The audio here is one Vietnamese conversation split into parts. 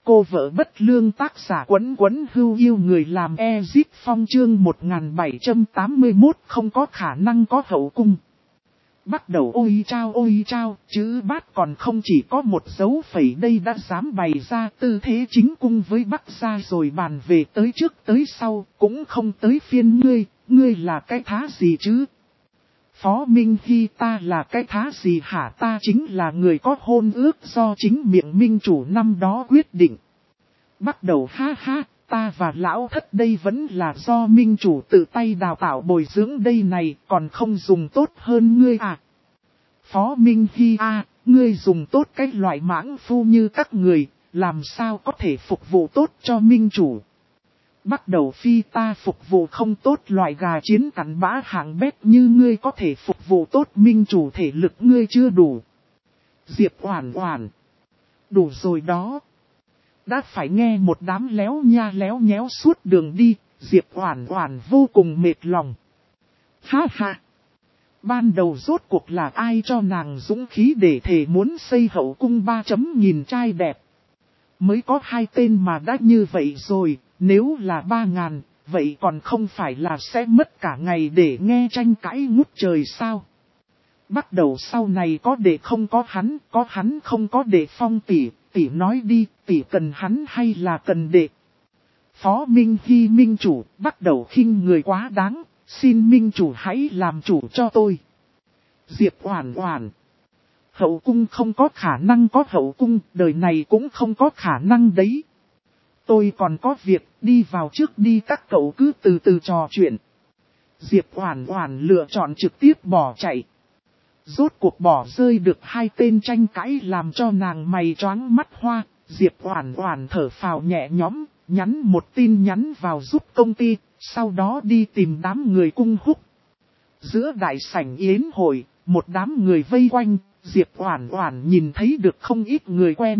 Cô vợ bất lương tác giả Quấn Quấn Hưu yêu người làm Ezip Phong chương 1781 không có khả năng có hậu cung. Bắt đầu ôi chao, chữ bát còn không chỉ có một dấu phẩy đây đã dám bày ra tư thế chính cung với Bắc gia rồi bàn về tới trước tới sau, cũng không tới phiên ngươi là cái thá gì chứ? Phó Minh Hy ta là cái thá gì hả? Ta chính là người có hôn ước do chính miệng minh chủ năm đó quyết định. Bắt đầu ha ha, ta và lão thất đây vẫn là do minh chủ tự tay đào tạo bồi dưỡng đây này, còn không dùng tốt hơn ngươi à? Phó Minh Hy ngươi dùng tốt cái loại mãng phu như các người, làm sao có thể phục vụ tốt cho minh chủ? Bắt đầu phi ta phục vụ không tốt loại gà chiến cắn bã hạng bét như ngươi có thể phục vụ tốt minh chủ thể lực ngươi chưa đủ. Diệp Oản Oản. Đủ rồi đó. Đã phải nghe một đám léo nha léo nhéo suốt đường đi, Diệp Oản Oản vô cùng mệt lòng. Ha ha. Ban đầu rốt cuộc là ai cho nàng dũng khí để thề muốn xây hậu cung 3 chấm nhìn trai đẹp. Mới có 2 tên mà đã như vậy rồi, nếu là 3.000, vậy còn không phải là sẽ mất cả ngày để nghe tranh cãi ngút trời sao? Bắt đầu sau này có để không có hắn không có để Phong tỷ nói đi, tỷ cần hắn hay là cần đệ? Phó Minh Hy minh chủ, bắt đầu khinh người quá đáng, xin minh chủ hãy làm chủ cho tôi. Diệp Oản Oản. Hậu cung không có khả năng có hậu cung, đời này cũng không có khả năng đấy. Tôi còn có việc, đi vào trước đi, các cậu cứ từ từ trò chuyện. Diệp Oản Oản lựa chọn trực tiếp bỏ chạy. Rốt cuộc bỏ rơi được 2 tên tranh cãi làm cho nàng mày choáng mắt hoa. Diệp Oản Oản thở phào nhẹ nhõm, nhắn một tin nhắn vào giúp công ty, sau đó đi tìm đám người cung húc. Giữa đại sảnh yến hội, một đám người vây quanh, Diệp Oản Oản nhìn thấy được không ít người quen.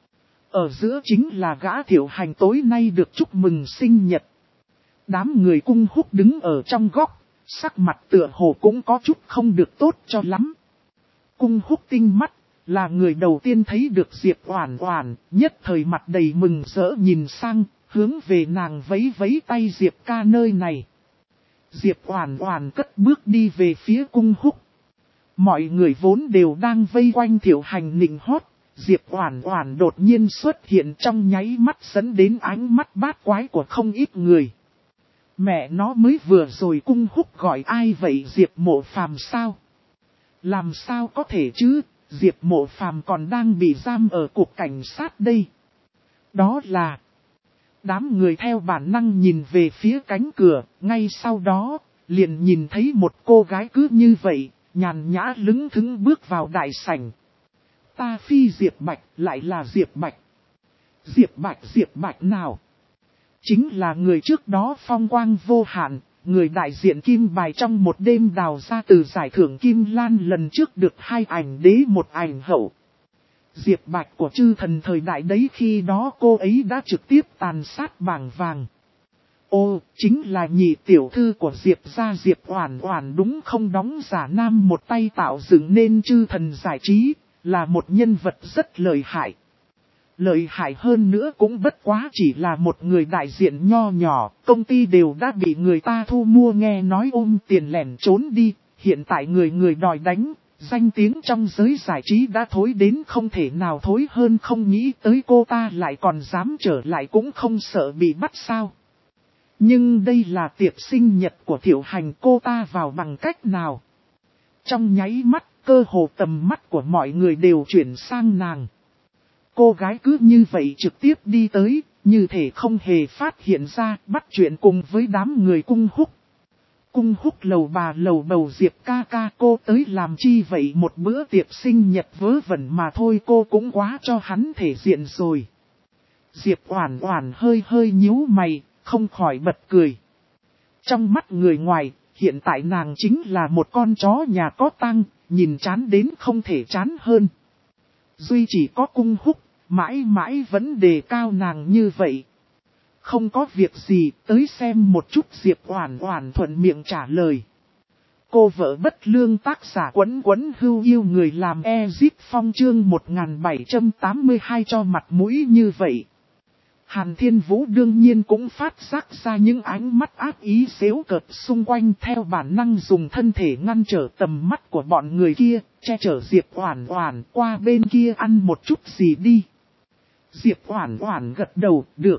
Ở giữa chính là gã Thiệu Hành tối nay được chúc mừng sinh nhật. Đám người cung húc đứng ở trong góc, sắc mặt tựa hồ cũng có chút không được tốt cho lắm. Cung húc tinh mắt, là người đầu tiên thấy được Diệp Oản Oản, nhất thời mặt đầy mừng rỡ nhìn sang, hướng về nàng vẫy vẫy tay Diệp ca nơi này. Diệp Oản Oản cất bước đi về phía cung húc. Mọi người vốn đều đang vây quanh Thiệu Hành nịnh hót, Diệp Oản Oản đột nhiên xuất hiện trong nháy mắt dẫn đến ánh mắt bát quái của không ít người. Mẹ nó mới vừa rồi cung húc gọi ai vậy, Diệp Mộ Phàm sao? Làm sao có thể chứ, Diệp Mộ Phàm còn đang bị giam ở cục cảnh sát đây. Đó là... Đám người theo bản năng nhìn về phía cánh cửa, ngay sau đó, liền nhìn thấy một cô gái cứ như vậy, nhàn nhã lững thững bước vào đại sảnh. Ta phi Diệp Bạch, lại là Diệp Bạch. Diệp Bạch nào? Chính là người trước đó phong quang vô hạn, người đại diện kim bài trong một đêm đào ra từ giải thưởng Kim Lan lần trước được 2 ảnh đế 1 ảnh hậu. Diệp Bạch của chư thần thời đại đấy, khi đó cô ấy đã trực tiếp tàn sát bảng vàng. Ô, chính là nhị tiểu thư của Diệp gia Diệp Oản Oản đúng không, đóng giả nam một tay tạo dựng nên chư thần giải trí, là một nhân vật rất lợi hại. Lợi hại hơn nữa cũng bất quá chỉ là một người đại diện nho nhỏ, công ty đều đã bị người ta thu mua, nghe nói ôm tiền lẻn trốn đi, hiện tại người đòi đánh, danh tiếng trong giới giải trí đã thối đến không thể nào thối hơn, không nghĩ tới cô ta lại còn dám trở lại, cũng không sợ bị bắt sao. Nhưng đây là tiệc sinh nhật của Thiệu Hành, cô ta vào bằng cách nào? Trong nháy mắt, cơ hồ tầm mắt của mọi người đều chuyển sang nàng. Cô gái cứ như vậy trực tiếp đi tới, như thể không hề phát hiện ra, bắt chuyện cùng với đám người cung húc. Cung húc lầu bà lầu bầu, Diệp ca ca cô tới làm chi vậy, một bữa tiệc sinh nhật vớ vẩn mà thôi, cô cũng quá cho hắn thể diện rồi. Diệp Oản Oản hơi nhíu mày, không khỏi bật cười. Trong mắt người ngoài, hiện tại nàng chính là một con chó nhà có tang, nhìn chán đến không thể chán hơn. Duy chỉ có cung húc, mãi mãi vẫn đề cao nàng như vậy. Không có việc gì, tới xem một chút, Diệp Oản Oản thuận miệng trả lời. Cô vợ bất lương tác giả Quấn Quấn Hưu yêu người làm Ezip Phong chương 1782 cho mặt mũi như vậy. Hàn Thiên Vũ đương nhiên cũng phát giác ra những ánh mắt ác ý xéo cợt xung quanh, theo bản năng dùng thân thể ngăn trở tầm mắt của bọn người kia, che chở Diệp Oản Oản qua bên kia ăn một chút gì đi. Diệp Oản Oản gật đầu, được.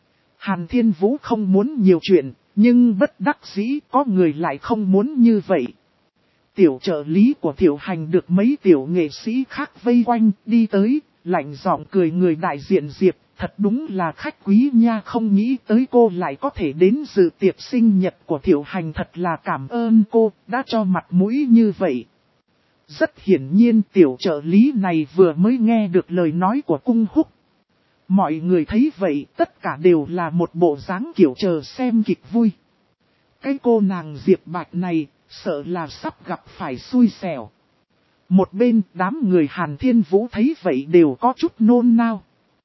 Hàn Thiên Vũ không muốn nhiều chuyện, nhưng bất đắc dĩ có người lại không muốn như vậy. Tiểu trợ lý của Tiểu Hành được mấy tiểu nghệ sĩ khác vây quanh, đi tới, lạnh giọng cười người đại diện Diệp, thật đúng là khách quý nha, không nghĩ tới cô lại có thể đến dự tiệc sinh nhật của Tiểu Hành, thật là cảm ơn cô, đã cho mặt mũi như vậy. Rất hiển nhiên tiểu trợ lý này vừa mới nghe được lời nói của Cung Húc. Mọi người thấy vậy tất cả đều là một bộ dáng kiểu chờ xem kịch vui. Cái cô nàng Diệp Bạch này, sợ là sắp gặp phải xui xẻo. Một bên đám người Hàn Thiên Vũ thấy vậy đều có chút nôn nao.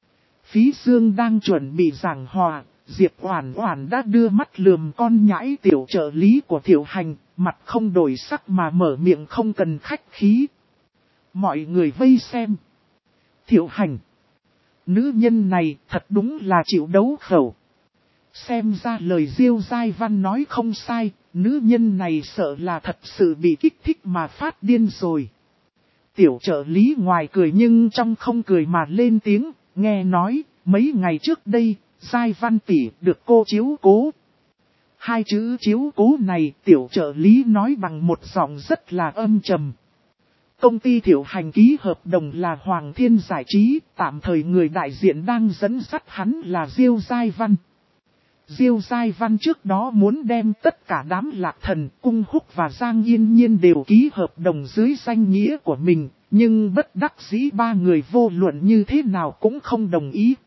Phí Dương đang chuẩn bị giảng hòa, Diệp Oản Oản đã đưa mắt lườm con nhãi tiểu trợ lý của Tiểu Hành, mặt không đổi sắc mà mở miệng không cần khách khí. Mọi người vây xem. Tiểu Hành, nữ nhân này thật đúng là chịu đấu khẩu. Xem ra lời Diêu Giai Văn nói không sai, nữ nhân này sợ là thật sự bị kích thích mà phát điên rồi. Tiểu trợ lý ngoài cười nhưng trong không cười mà lên tiếng, nghe nói, mấy ngày trước đây, Giai Văn tỷ được cô chiếu cố. Hai chữ chiếu cố này tiểu trợ lý nói bằng một giọng rất là âm trầm. Công ty Tiểu Hành ký hợp đồng là Hoàng Thiên Giải Trí, tạm thời người đại diện đang dẫn dắt hắn là Diêu Giai Văn. Diêu Giai Văn trước đó muốn đem tất cả đám Lạc Thần, Cung Húc và Giang Yên Nhiên đều ký hợp đồng dưới danh nghĩa của mình, nhưng bất đắc dĩ ba người vô luận như thế nào cũng không đồng ý.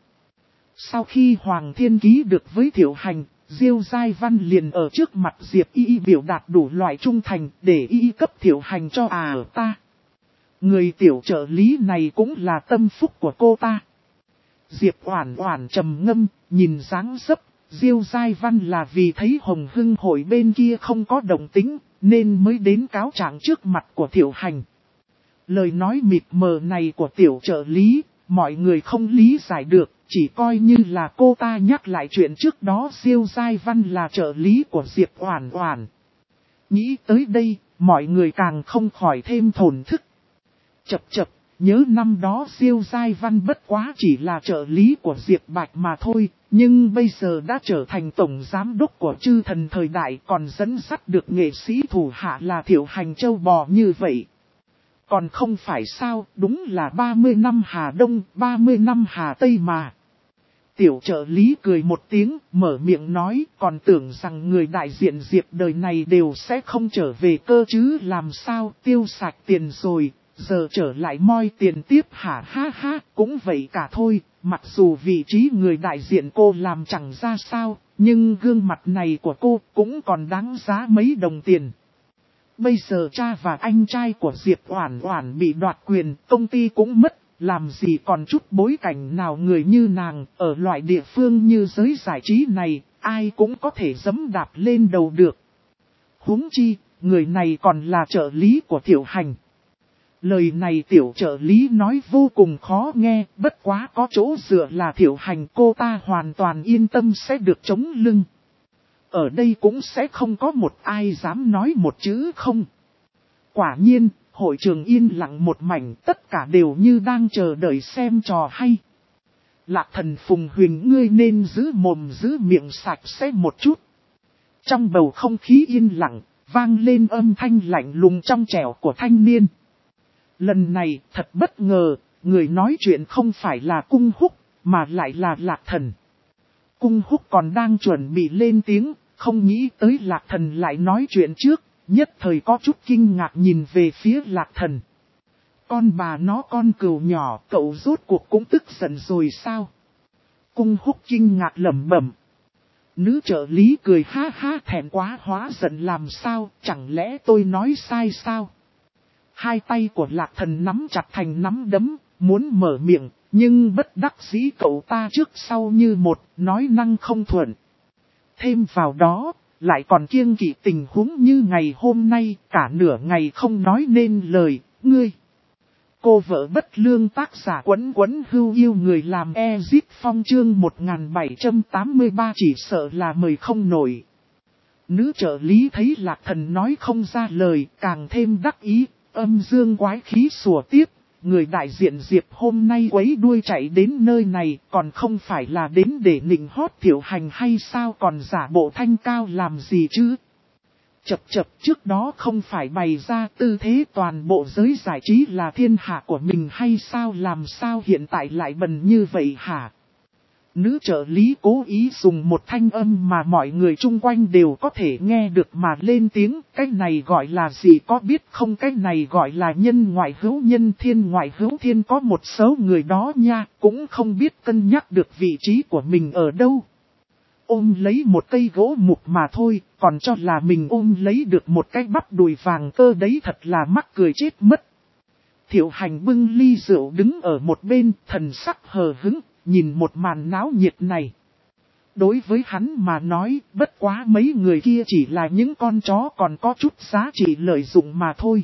Sau khi Hoàng Thiên ký được với Tiểu Hành, Diêu Giai Văn liền ở trước mặt Diệp Y biểu đạt đủ loại trung thành để Y cấp Tiểu Hành cho ta. Người tiểu trợ lý này cũng là tâm phúc của cô ta. Diệp Oản Oản trầm ngâm, nhìn dáng dấp, Diêu Giai Văn là vì thấy Hồng Hưng hội bên kia không có động tĩnh, nên mới đến cáo trạng trước mặt của Tiểu Hành. Lời nói mịt mờ này của tiểu trợ lý, mọi người không lý giải được, chỉ coi như là cô ta nhắc lại chuyện trước đó Diêu Giai Văn là trợ lý của Diệp Oản Oản. Nghĩ tới đây, mọi người càng không khỏi thêm thổn thức. Chập, nhớ năm đó Diêu Giai Văn bất quá chỉ là trợ lý của Diệp Bạch mà thôi, nhưng bây giờ đã trở thành tổng giám đốc của Chư Thần thời đại, còn dẫn dắt được nghệ sĩ thủ hạ là Tiểu Hành châu bò như vậy. Còn không phải sao, đúng là 30 năm Hà Đông, 30 năm Hà Tây mà. Tiểu trợ lý cười một tiếng, mở miệng nói, còn tưởng rằng người đại diện Diệp đời này đều sẽ không trở về cơ chứ, làm sao tiêu sạch tiền rồi, giờ trở lại moi tiền tiếp hả, ha ha, cũng vậy cả thôi. Mặc dù vị trí người đại diện cô làm chẳng ra sao, nhưng gương mặt này của cô cũng còn đáng giá mấy đồng tiền. Bây giờ cha và anh trai của Diệp Oản Oản bị đoạt quyền, công ty cũng mất, làm gì còn chút bối cảnh nào người như nàng, ở loại địa phương như giới giải trí này, ai cũng có thể giẫm đạp lên đầu được. Huống chi, người này còn là trợ lý của Tiểu Hành. Lời này tiểu trợ lý nói vô cùng khó nghe, bất quá có chỗ dựa là Tiểu Hành cô ta hoàn toàn yên tâm sẽ được chống lưng. Ở đây cũng sẽ không có một ai dám nói một chữ không. Quả nhiên, hội trường yên lặng một mảnh, tất cả đều như đang chờ đợi xem trò hay. Lạc Thần Phùng Huyền, ngươi nên giữ mồm giữ miệng sạch sẽ một chút. Trong bầu không khí yên lặng, vang lên âm thanh lạnh lùng trong trẻo của thanh niên. Lần này thật bất ngờ, người nói chuyện không phải là Cung Húc, mà lại là Lạc Thần. Cung Húc còn đang chuẩn bị lên tiếng, không nghĩ tới Lạc Thần lại nói chuyện trước, nhất thời có chút kinh ngạc nhìn về phía Lạc Thần. Con bà nó con cừu nhỏ, cậu rốt cuộc cũng tức giận rồi sao? Cung Húc kinh ngạc lẩm bẩm. Nữ trợ lý cười ha ha, thẹn quá hóa giận làm sao, chẳng lẽ tôi nói sai sao? Hai tay của Lạc Thần nắm chặt thành nắm đấm, muốn mở miệng, nhưng bất đắc dĩ cậu ta trước sau như một, nói năng không thuận. Thêm vào đó, lại còn kiêng kỵ tình huống như ngày hôm nay, cả nửa ngày không nói nên lời, ngươi. Cô vợ bất lương tác giả Quấn Quấn Hưu yêu người làm Ezip Phong chương 1783 chỉ sợ là mời không nổi. Nữ trợ lý thấy Lạc Thần nói không ra lời, càng thêm đắc ý, âm dương quái khí sủa tiếp. Người đại diện Diệp hôm nay quấy đuôi chạy đến nơi này, còn không phải là đến để nịnh hót Thiệu Hành hay sao, còn giả bộ thanh cao làm gì chứ? Chập trước đó không phải bày ra tư thế toàn bộ giới giải trí là thiên hạ của mình hay sao, làm sao hiện tại lại bần như vậy hả? Nữ trợ lý cố ý dùng một thanh âm mà mọi người chung quanh đều có thể nghe được mà lên tiếng. Cái này gọi là gì có biết không, cái này gọi là nhân ngoại hữu nhân, thiên ngoại hữu thiên, có một số người đó nha, cũng không biết cân nhắc được vị trí của mình ở đâu. Ôm lấy một cây gỗ mục mà thôi, còn cho là mình ôm lấy được một cái bắp đùi vàng cơ đấy, thật là mắc cười chết mất. Thiệu Hành bưng ly rượu đứng ở một bên, thần sắc hờ hững, nhìn một màn náo nhiệt này. Đối với hắn mà nói, bất quá mấy người kia chỉ là những con chó còn có chút giá trị lợi dụng mà thôi.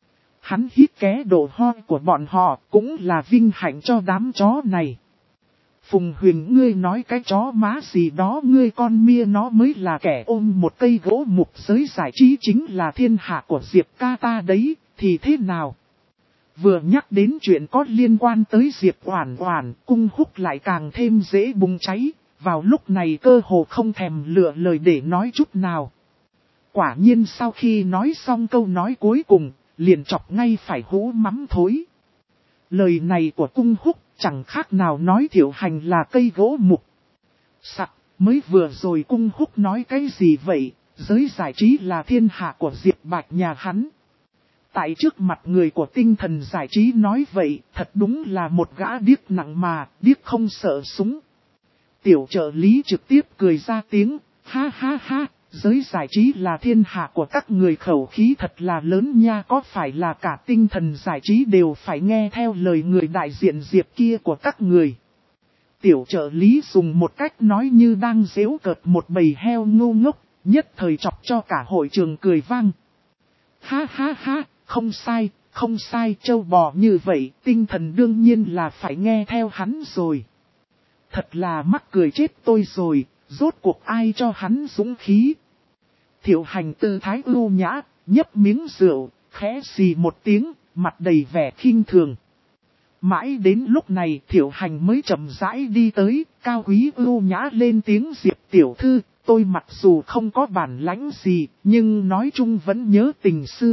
Hắn hít ké độ ho của bọn họ, cũng là vinh hạnh cho đám chó này. Phùng Huyền, ngươi nói cái chó má gì đó, ngươi con mia nó mới là kẻ ôm một cây gỗ mục, giới giải trí chính là thiên hạ của Diệp ca ta đấy, thì thế nào? Vừa nhắc đến chuyện có liên quan tới Diệp Oản Oản, Cung Húc lại càng thêm dễ bùng cháy, vào lúc này cơ hồ không thèm lựa lời để nói chút nào. Quả nhiên sau khi nói xong câu nói cuối cùng, liền chọc ngay phải hũ mắm thối. Lời này của Cung Húc chẳng khác nào nói Thiệu Hành là cây gỗ mục. Sặc, mới vừa rồi Cung Húc nói cái gì vậy, giới giải trí là thiên hạ của Diệp Bạch nhà hắn. Tại trước mặt người của tinh thần giải trí nói vậy, thật đúng là một gã điếc nặng mà, điếc không sợ súng. Tiểu trợ lý trực tiếp cười ra tiếng, ha ha ha, giới giải trí là thiên hạ của các người, khẩu khí thật là lớn nha, có phải là cả tinh thần giải trí đều phải nghe theo lời người đại diện Diệp kia của các người. Tiểu trợ lý dùng một cách nói như đang giễu cợt một bầy heo ngu ngốc, nhất thời chọc cho cả hội trường cười vang. Ha ha ha, không sai, trâu bò như vậy, tinh thần đương nhiên là phải nghe theo hắn rồi. Thật là mắc cười chết tôi rồi, rốt cuộc ai cho hắn dũng khí. Thiệu Hành tư thái ưu nhã, nhấp miếng rượu, khẽ xì một tiếng, mặt đầy vẻ khinh thường. Mãi đến lúc này Thiệu Hành mới chậm rãi đi tới, cao quý ưu nhã lên tiếng, Diệp tiểu thư, tôi mặc dù không có bản lãnh gì, nhưng nói chung vẫn nhớ tình xưa.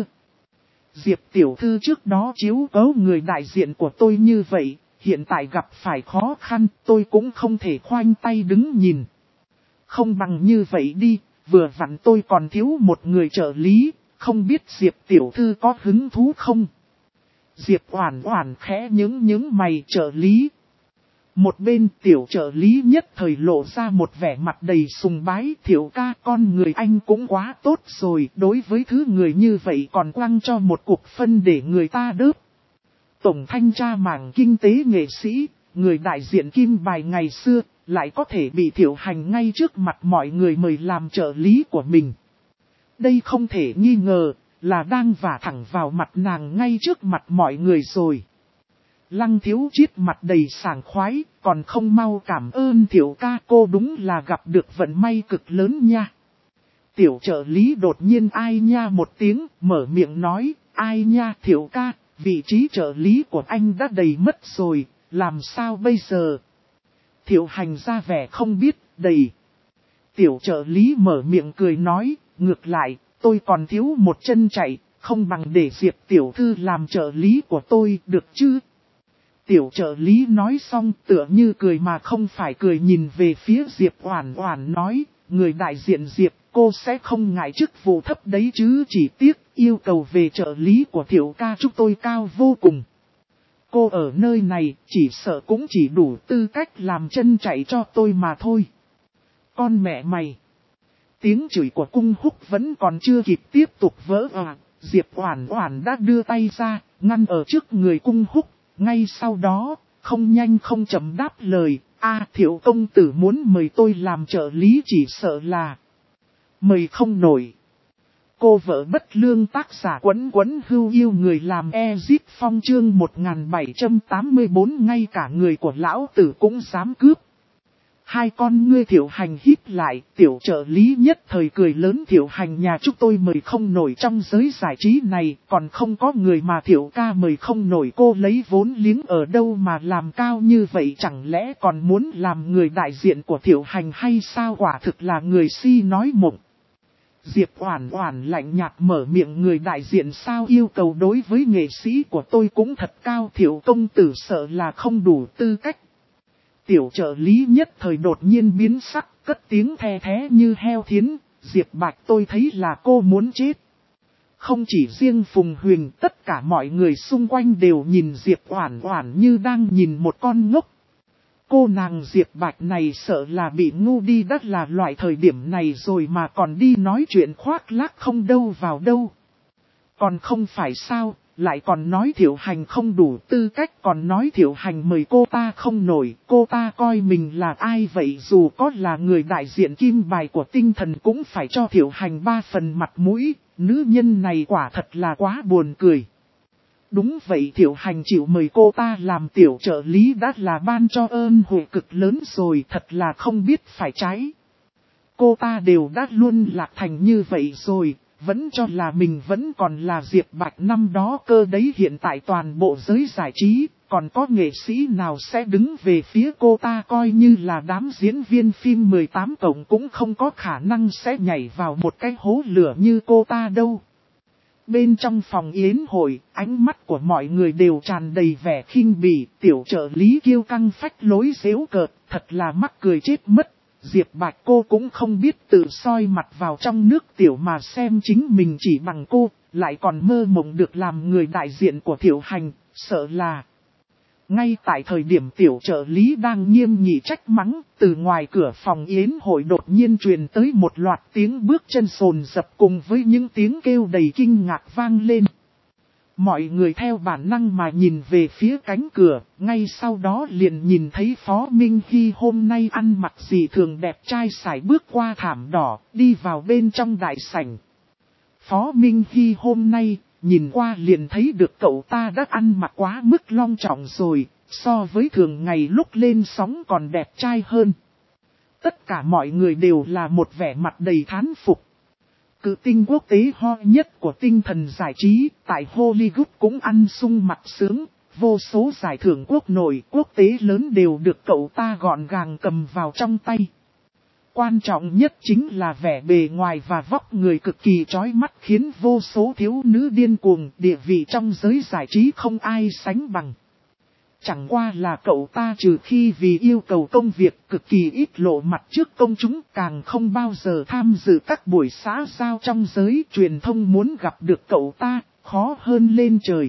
Diệp tiểu thư trước đó chiếu cố người đại diện của tôi như vậy, hiện tại gặp phải khó khăn, tôi cũng không thể khoanh tay đứng nhìn. Không bằng như vậy đi, vừa vặn tôi còn thiếu một người trợ lý, không biết Diệp tiểu thư có hứng thú không? Diệp Oản Oản khẽ nhướng mày, trợ lý. Một bên tiểu trợ lý nhất thời lộ ra một vẻ mặt đầy sùng bái, Thiệu ca, con người anh cũng quá tốt rồi, đối với thứ người như vậy còn quăng cho một cục phân để người ta đớp. Tổng thanh tra mảng kinh tế nghệ sĩ, người đại diện Kim Bài ngày xưa, lại có thể bị Thiệu Hành ngay trước mặt mọi người mời làm trợ lý của mình. Đây không thể nghi ngờ, là đang vả thẳng vào mặt nàng ngay trước mặt mọi người rồi. Lăng Thiếu Chiết mặt đầy sảng khoái, còn không mau cảm ơn Thiệu ca, cô đúng là gặp được vận may cực lớn nha. Tiểu trợ lý đột nhiên ai nha một tiếng, mở miệng nói, ai nha Thiệu ca, vị trí trợ lý của anh đã đầy mất rồi, làm sao bây giờ? Thiệu Hành ra vẻ không biết, đầy. Tiểu trợ lý mở miệng cười nói, ngược lại, tôi còn thiếu một chân chạy, không bằng để Diệp tiểu thư làm trợ lý của tôi, được chứ? Tiểu trợ lý nói xong tựa như cười mà không phải cười, nhìn về phía Diệp Oản Oản nói, người đại diện Diệp, cô sẽ không ngại chức vụ thấp đấy chứ, chỉ tiếc yêu cầu về trợ lý của Thiệu ca chúng tôi cao vô cùng. Cô ở nơi này chỉ sợ cũng chỉ đủ tư cách làm chân chạy cho tôi mà thôi. Con mẹ mày! Tiếng chửi của Cung Húc vẫn còn chưa kịp tiếp tục vỡ òa, Diệp Oản Oản đã đưa tay ra, ngăn ở trước người Cung Húc. Ngay sau đó, không nhanh không chậm đáp lời, Thiệu công tử muốn mời tôi làm trợ lý chỉ sợ là mời không nổi. cô vợ bất lương tác giả Quấn Quấn Hưu yêu người làm Ezip Phong chương 1784 ngay cả người của lão tử cũng dám cướp. Hai con ngươi Thiệu Hành híp lại, tiểu trợ lý nhất thời cười lớn Thiệu Hành nhà chúng tôi mời không nổi trong giới giải trí này, còn không có người mà Thiệu ca mời không nổi cô lấy vốn liếng ở đâu mà làm cao như vậy chẳng lẽ còn muốn làm người đại diện của Thiệu Hành hay sao quả thực là người si nói mộng. Diệp Oản Oản lạnh nhạt mở miệng người đại diện sao yêu cầu đối với nghệ sĩ của tôi cũng thật cao Thiệu công tử sợ là không đủ tư cách. Tiểu trợ lý nhất thời đột nhiên biến sắc, cất tiếng the thé như heo thiến, Diệp Bạch tôi thấy là cô muốn chết. Không chỉ riêng Phùng Huyền, tất cả mọi người xung quanh đều nhìn Diệp Oản Oản như đang nhìn một con ngốc. Cô nàng Diệp Bạch này sợ là bị ngu đi đắt là loại thời điểm này rồi mà còn đi nói chuyện khoác lác không đâu vào đâu. Còn không phải sao, lại còn nói Thiệu Hành không đủ tư cách còn nói Thiệu Hành mời cô ta không nổi, cô ta coi mình là ai vậy dù có là người đại diện kim bài của tinh thần cũng phải cho Thiệu Hành 3 phần mặt mũi, nữ nhân này quả thật là quá buồn cười. Đúng vậy Thiệu Hành chịu mời cô ta làm tiểu trợ lý đã là ban cho ơn huệ cực lớn rồi thật là không biết phải trái. Cô ta đều đã luôn lạc thành như vậy rồi. Vẫn cho là mình vẫn còn là Diệp Bạch năm đó cơ đấy hiện tại toàn bộ giới giải trí, còn có nghệ sĩ nào sẽ đứng về phía cô ta coi như là đám diễn viên phim 18 cộng cũng không có khả năng sẽ nhảy vào một cái hố lửa như cô ta đâu. Bên trong phòng yến hội, ánh mắt của mọi người đều tràn đầy vẻ khinh bỉ, tiểu trợ lý kiêu căng phách lối giễu cợt, thật là mắc cười chết mất. Diệp Bạch cô cũng không biết tự soi mặt vào trong nước tiểu mà xem chính mình chỉ bằng cô, lại còn mơ mộng được làm người đại diện của Thiệu Hành, sợ là. Ngay tại thời điểm tiểu trợ lý đang nghiêm nghị trách mắng, từ ngoài cửa phòng yến hội đột nhiên truyền tới một loạt tiếng bước chân sồn dập cùng với những tiếng kêu đầy kinh ngạc vang lên. Mọi người theo bản năng mà nhìn về phía cánh cửa, ngay sau đó liền nhìn thấy Phó Minh Hy hôm nay ăn mặc dị thường đẹp trai sải bước qua thảm đỏ, đi vào bên trong đại sảnh. Phó Minh Hy hôm nay, nhìn qua liền thấy được cậu ta đã ăn mặc quá mức long trọng rồi, so với thường ngày lúc lên sóng còn đẹp trai hơn. Tất cả mọi người đều là một vẻ mặt đầy thán phục. Cự tinh quốc tế ho nhất của tinh thần giải trí, tại Hollywood cũng ăn sung mặc sướng, vô số giải thưởng quốc nội quốc tế lớn đều được cậu ta gọn gàng cầm vào trong tay. Quan trọng nhất chính là vẻ bề ngoài và vóc người cực kỳ chói mắt khiến vô số thiếu nữ điên cuồng, địa vị trong giới giải trí không ai sánh bằng. Chẳng qua là cậu ta trừ khi vì yêu cầu công việc cực kỳ ít lộ mặt trước công chúng càng không bao giờ tham dự các buổi xã giao trong giới truyền thông muốn gặp được cậu ta, khó hơn lên trời.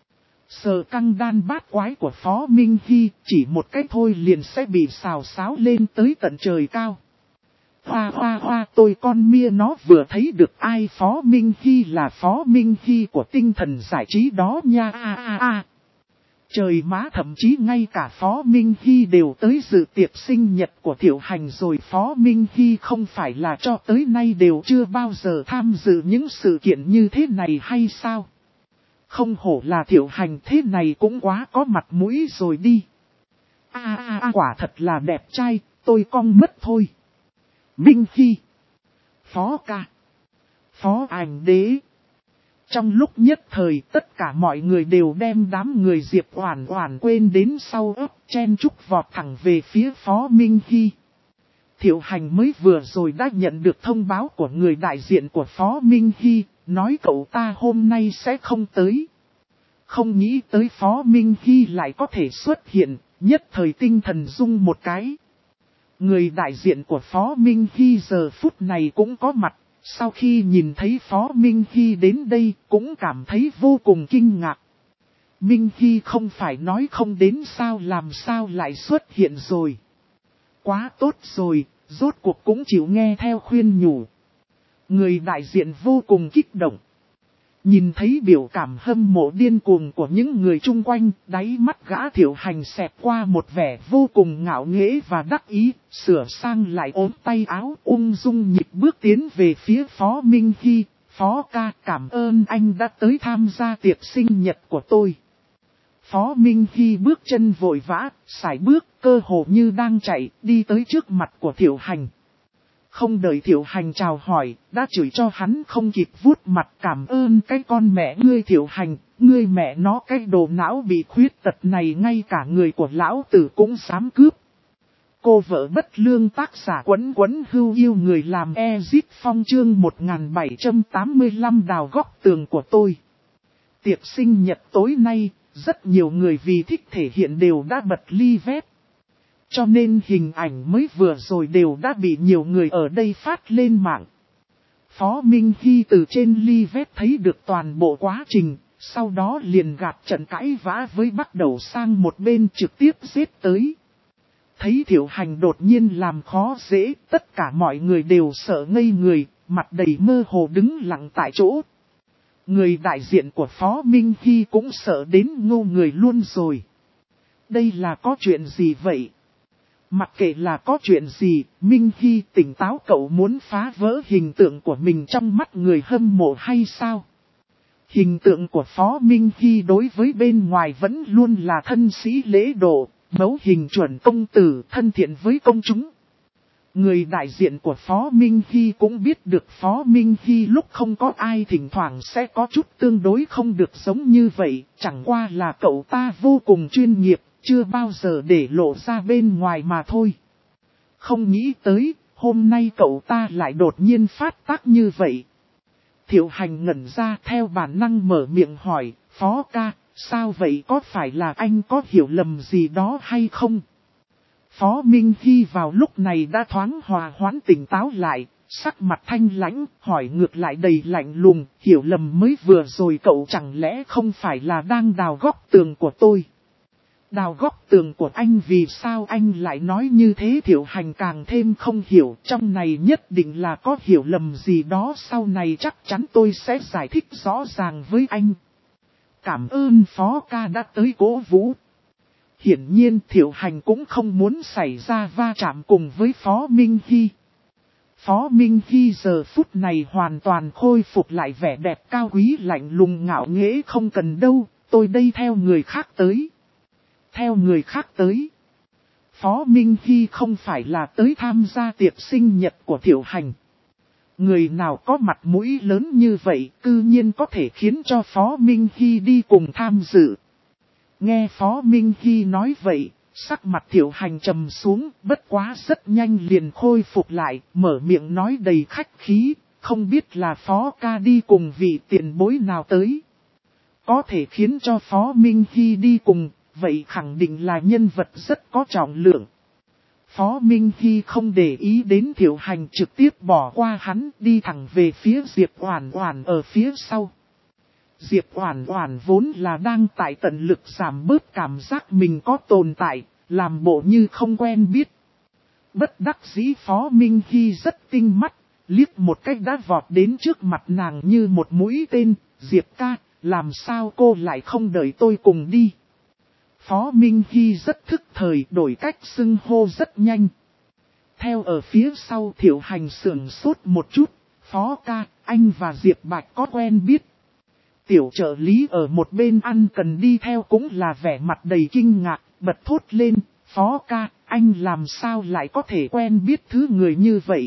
Sờ căng đan bát quái của Phó Minh Hy chỉ một cách thôi liền sẽ bị xào xáo lên tới tận trời cao. Hoa hoa hoa tôi con mia nó vừa thấy được ai Phó Minh Hy là Phó Minh Hy của tinh thần giải trí đó nha Trời má thậm chí ngay cả Phó Minh Hy đều tới dự tiệc sinh nhật của Thiệu Hành rồi Phó Minh Hy không phải là cho tới nay đều chưa bao giờ tham dự những sự kiện như thế này hay sao? Không hổ là Thiệu Hành thế này cũng quá có mặt mũi rồi đi. Quả thật là đẹp trai, tôi cong mất thôi. Minh Hy, Phó ca, Phó ảnh đế. Trong lúc nhất thời tất cả mọi người đều đem đám người Diệp Oản Oản quên đến sau ấp chen chúc vọt thẳng về phía Phó Minh Hy. Thiệu Hành mới vừa rồi đã nhận được thông báo của người đại diện của Phó Minh Hy, nói cậu ta hôm nay sẽ không tới. Không nghĩ tới Phó Minh Hy lại có thể xuất hiện, nhất thời tinh thần rung một cái. Người đại diện của Phó Minh Hy giờ phút này cũng có mặt. Sau khi nhìn thấy Phó Minh Hy đến đây cũng cảm thấy vô cùng kinh ngạc. Minh Hy không phải nói không đến sao làm sao lại xuất hiện rồi. Quá tốt rồi, rốt cuộc cũng chịu nghe theo khuyên nhủ. Người đại diện vô cùng kích động. Nhìn thấy biểu cảm hâm mộ điên cuồng của những người chung quanh, đáy mắt gã Thiệu Hành xẹt qua một vẻ vô cùng ngạo nghễ và đắc ý, sửa sang lại ốm tay áo ung dung nhịp bước tiến về phía Phó Minh Hy. Phó ca cảm ơn anh đã tới tham gia tiệc sinh nhật của tôi. Phó Minh Hy bước chân vội vã, sải bước, cơ hồ như đang chạy, đi tới trước mặt của Thiệu Hành. Không đợi Thiệu Hành chào hỏi, đã chửi cho hắn không kịp vuốt mặt cảm ơn cái con mẹ ngươi Thiệu Hành, ngươi mẹ nó cái đồ não bị khuyết tật này ngay cả người của lão tử cũng dám cướp. Cô vợ bất lương tác giả quấn quấn hưu yêu người làm Ezit Phong chương 1785 đào góc tường của tôi. Tiệc sinh nhật tối nay, rất nhiều người vì thích thể hiện đều đã bật ly vét. Cho nên hình ảnh mới vừa rồi đều đã bị nhiều người ở đây phát lên mạng. Phó Minh Hy từ trên ly vét thấy được toàn bộ quá trình, sau đó liền gạt trận cãi vã với bắt đầu sang một bên trực tiếp giết tới. Thấy Thiệu Hành đột nhiên làm khó dễ, tất cả mọi người đều sợ ngây người, mặt đầy mơ hồ đứng lặng tại chỗ. Người đại diện của Phó Minh Hy cũng sợ đến ngô người luôn rồi. Đây là có chuyện gì vậy? Mặc kệ là có chuyện gì, Minh Hy tỉnh táo, cậu muốn phá vỡ hình tượng của mình trong mắt người hâm mộ hay sao? Hình tượng của Phó Minh Hy đối với bên ngoài vẫn luôn là thân sĩ lễ độ, mẫu hình chuẩn công tử, thân thiện với công chúng. Người đại diện của Phó Minh Hy cũng biết được Phó Minh Hy lúc không có ai thỉnh thoảng sẽ có chút tương đối không được giống như vậy, chẳng qua là cậu ta vô cùng chuyên nghiệp, chưa bao giờ để lộ ra bên ngoài mà thôi. Không nghĩ tới, hôm nay cậu ta lại đột nhiên phát tác như vậy. Thiệu Hành ngẩn ra theo bản năng mở miệng hỏi, Phó ca, sao vậy, có phải là anh có hiểu lầm gì đó hay không? Phó Minh Hy vào lúc này đã thoáng hòa hoãn tỉnh táo lại, sắc mặt thanh lãnh, hỏi ngược lại đầy lạnh lùng, hiểu lầm mới vừa rồi cậu chẳng lẽ không phải là đang đào góc tường của tôi? Đào góc tường của anh, vì sao anh lại nói như thế? Thiệu Hành càng thêm không hiểu, trong này nhất định là có hiểu lầm gì đó, sau này chắc chắn tôi sẽ giải thích rõ ràng với anh. Cảm ơn Phó ca đã tới cố vũ. Hiển nhiên Thiệu Hành cũng không muốn xảy ra va chạm cùng với Phó Minh Hy. Phó Minh Hy giờ phút này hoàn toàn khôi phục lại vẻ đẹp cao quý lạnh lùng ngạo nghễ, không cần đâu, tôi đây theo người khác tới. Theo người khác tới. Phó Minh Hy không phải là tới tham gia tiệc sinh nhật của Thiệu Hành. Người nào có mặt mũi lớn như vậy, cư nhiên có thể khiến cho Phó Minh Hy đi cùng tham dự. Nghe Phó Minh Hy nói vậy, sắc mặt Thiệu Hành trầm xuống, bất quá rất nhanh liền khôi phục lại, mở miệng nói đầy khách khí, không biết là Phó ca đi cùng vị tiền bối nào tới. Có thể khiến cho Phó Minh Hy đi cùng, vậy khẳng định là nhân vật rất có trọng lượng. Phó Minh Hy không để ý đến Thiệu Hành, trực tiếp bỏ qua hắn, đi thẳng về phía Diệp Oản Oản ở phía sau. Diệp Oản Oản vốn là đang tại tận lực giảm bớt cảm giác mình có tồn tại, làm bộ như không quen biết. Bất đắc dĩ Phó Minh Hy rất tinh mắt, liếc một cách đã vọt đến trước mặt nàng như một mũi tên, Diệp ca, làm sao cô lại không đợi tôi cùng đi? Phó Minh Hy rất thức thời, đổi cách xưng hô rất nhanh. Theo ở phía sau Thiệu Hành sửng sốt một chút, Phó ca, anh và Diệp Bạch có quen biết. Tiểu trợ lý ở một bên ăn cần đi theo cũng là vẻ mặt đầy kinh ngạc, bật thốt lên, Phó ca, anh làm sao lại có thể quen biết thứ người như vậy?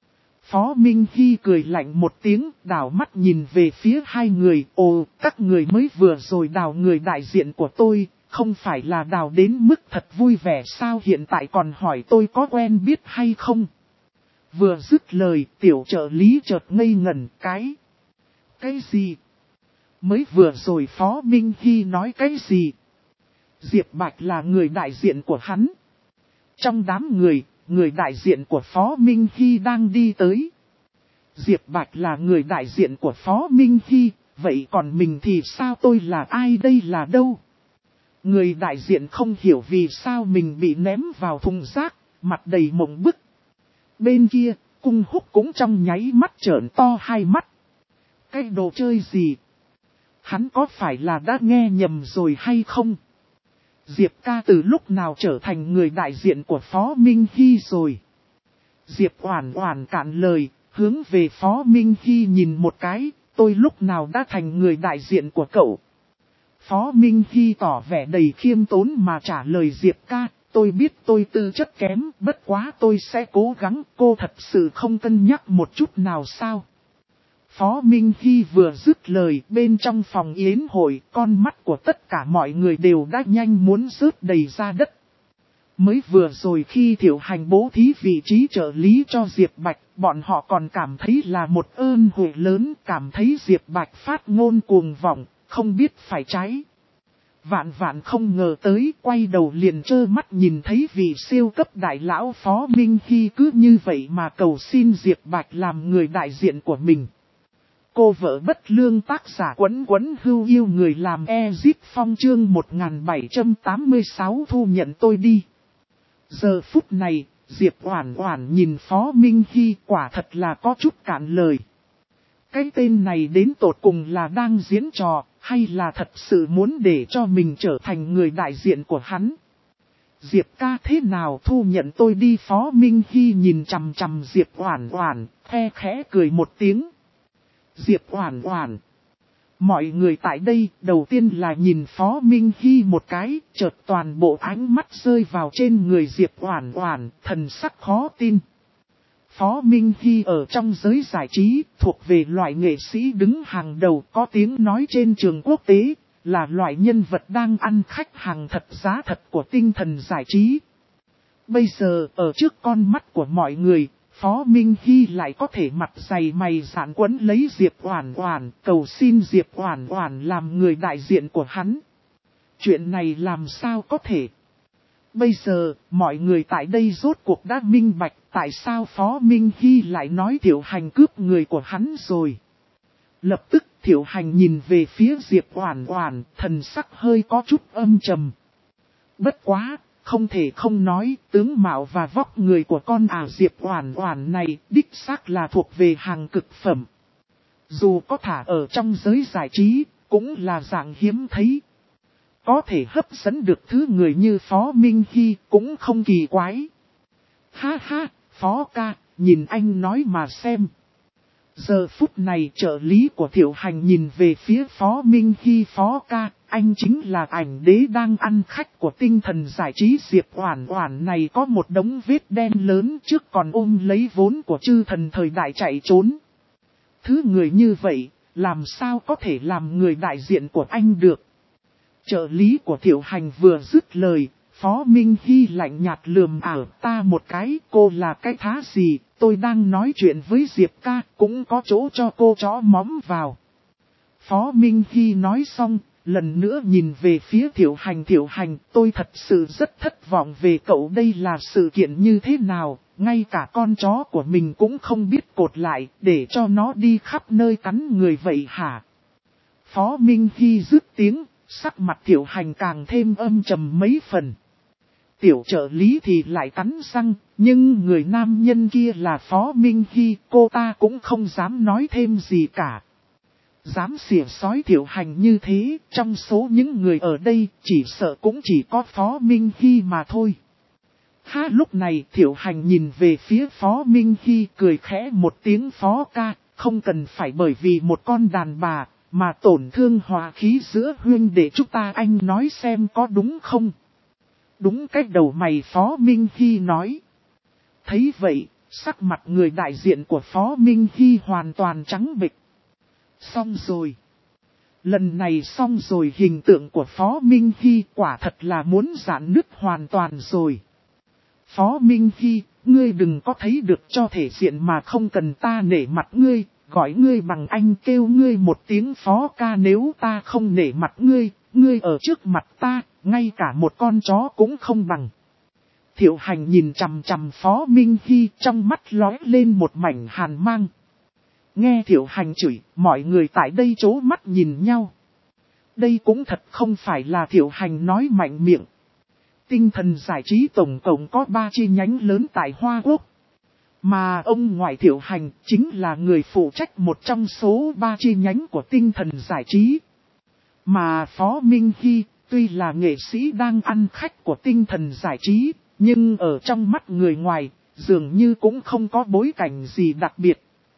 Phó Minh Hy cười lạnh một tiếng, đảo mắt nhìn về phía hai người, ồ, các người mới vừa rồi đào người đại diện của tôi, không phải là đào đến mức thật vui vẻ sao, hiện tại còn hỏi tôi có quen biết hay không? Vừa dứt lời, tiểu trợ lý chợt ngây ngẩn, cái gì? Mới vừa rồi Phó Minh Hy nói cái gì? Diệp Bạch là người đại diện của hắn. Trong đám người đại diện của Phó Minh Hy đang đi tới. Diệp Bạch là người đại diện của Phó Minh Hy, vậy còn mình thì sao, tôi là ai đây là đâu? Người đại diện không hiểu vì sao mình bị ném vào thùng rác, mặt đầy mộng bức. Bên kia, Cung Húc cũng trong nháy mắt trợn to hai mắt. Cái đồ chơi gì? Hắn có phải là đã nghe nhầm rồi hay không? Diệp ca từ lúc nào trở thành người đại diện của Phó Minh Hy rồi? Diệp Oản Oản cạn lời, hướng về Phó Minh Hy nhìn một cái, tôi lúc nào đã thành người đại diện của cậu. Phó Minh Hy tỏ vẻ đầy khiêm tốn mà trả lời Diệp ca, tôi biết tôi tư chất kém, bất quá tôi sẽ cố gắng, cô thật sự không cân nhắc một chút nào sao. Phó Minh Hy vừa dứt lời, bên trong phòng yến hội, con mắt của tất cả mọi người đều đã nhanh muốn rớt đầy ra đất. Mới vừa rồi khi Thiệu Hành bố thí vị trí trợ lý cho Diệp Bạch, bọn họ còn cảm thấy là một ơn huệ lớn, cảm thấy Diệp Bạch phát ngôn cuồng vọng, không biết phải trái. Vạn vạn không ngờ tới, quay đầu liền trơ mắt nhìn thấy vị siêu cấp đại lão Phó Minh Hy cứ như vậy mà cầu xin Diệp Bạch làm người đại diện của mình. Cô vợ bất lương tác giả Quấn Quấn Hưu yêu người làm Ezip Phong chương 1786 thu nhận tôi đi. Giờ phút này, Diệp Oản Oản nhìn Phó Minh Hy quả thật là có chút cạn lời. Cái tên này đến tột cùng là đang diễn trò, hay là thật sự muốn để cho mình trở thành người đại diện của hắn. Diệp ca thế nào thu nhận tôi đi, Phó Minh Hy nhìn chằm chằm Diệp Oản Oản, khe khẽ cười một tiếng. Diệp Oản Oản. Mọi người tại đây đầu tiên là nhìn Phó Minh Hy một cái, chợt toàn bộ ánh mắt rơi vào trên người Diệp Oản Oản, thần sắc khó tin. Phó Minh Hy ở trong giới giải trí, thuộc về loại nghệ sĩ đứng hàng đầu có tiếng nói trên trường quốc tế, là loại nhân vật đang ăn khách hàng thật giá thật của tinh thần giải trí. Bây giờ, ở trước con mắt của mọi người, Phó Minh Hy lại có thể mặt dày mày dạn quấn lấy Diệp Oản Oản, cầu xin Diệp Oản Oản làm người đại diện của hắn. Chuyện này làm sao có thể? Bây giờ, mọi người tại đây rốt cuộc đã minh bạch tại sao Phó Minh Hy lại nói Thiệu Hành cướp người của hắn rồi. Lập tức Thiệu Hành nhìn về phía Diệp Oản Oản, thần sắc hơi có chút âm trầm. Bất quá, không thể không nói, tướng mạo và vóc người của con Diệp Oản Oản này đích xác là thuộc về hàng cực phẩm. Dù có thả ở trong giới giải trí, cũng là dạng hiếm thấy. Có thể hấp dẫn được thứ người như Phó Minh Hy cũng không kỳ quái. Ha ha, Phó ca, nhìn anh nói mà xem. Giờ phút này trợ lý của Thiệu Hành nhìn về phía Phó Minh Hy, Phó ca, anh chính là ảnh đế đang ăn khách của tinh thần giải trí. Diệp Oản Oản này có một đống vết đen lớn trước còn ôm lấy vốn của chư thần thời đại chạy trốn. Thứ người như vậy, làm sao có thể làm người đại diện của anh được? Trợ lý của Thiệu Hành vừa dứt lời, Phó Minh Hy lạnh nhạt lườm ta một cái, cô là cái thá gì, tôi đang nói chuyện với Diệp ca, cũng có chỗ cho cô chó móm vào. Phó Minh Hy nói xong, lần nữa nhìn về phía Thiệu Hành, tôi thật sự rất thất vọng về cậu, đây là sự kiện như thế nào, ngay cả con chó của mình cũng không biết cột lại, để cho nó đi khắp nơi cắn người vậy hả? Phó Minh Hy dứt tiếng, sắc mặt Thiệu Hành càng thêm âm trầm mấy phần. Tiểu trợ lý thì lại cắn răng, nhưng người nam nhân kia là Phó Minh Hy, cô ta cũng không dám nói thêm gì cả. Dám xỉa sói Thiệu Hành như thế, trong số những người ở đây, chỉ sợ cũng chỉ có Phó Minh Hy mà thôi. Lúc này Thiệu Hành nhìn về phía Phó Minh Hy cười khẽ một tiếng, Phó ca, không cần phải bởi vì một con đàn bà, mà tổn thương hòa khí giữa huynh đệ chúng ta, anh nói xem có đúng không? Đúng cách đầu mày, Phó Minh Hy nói. Thấy vậy, sắc mặt người đại diện của Phó Minh Hy hoàn toàn trắng bệch. Xong rồi. Lần này xong rồi, hình tượng của Phó Minh Hy quả thật là muốn rạn nứt hoàn toàn rồi. Phó Minh Hy, ngươi đừng có thấy được cho thể diện mà không cần ta nể mặt ngươi, gọi ngươi bằng anh, kêu ngươi một tiếng Phó ca, nếu ta không nể mặt ngươi, ngươi ở trước mặt ta, ngay cả một con chó cũng không bằng. Thiệu Hành nhìn chằm chằm Phó Minh Hy, trong mắt lóe lên một mảnh hàn mang. Nghe Thiệu Hành chửi, mọi người tại đây trố mắt nhìn nhau. Đây cũng thật không phải là Thiệu Hành nói mạnh miệng. Tinh thần giải trí tổng cộng có 3 chi nhánh lớn tại Hoa Quốc. Mà ông ngoại Thiệu Hành chính là người phụ trách một trong số 3 chi nhánh của tinh thần giải trí. Mà Phó Minh Hy, tuy là nghệ sĩ đang ăn khách của tinh thần giải trí, nhưng ở trong mắt người ngoài, dường như cũng không có bối cảnh gì đặc biệt.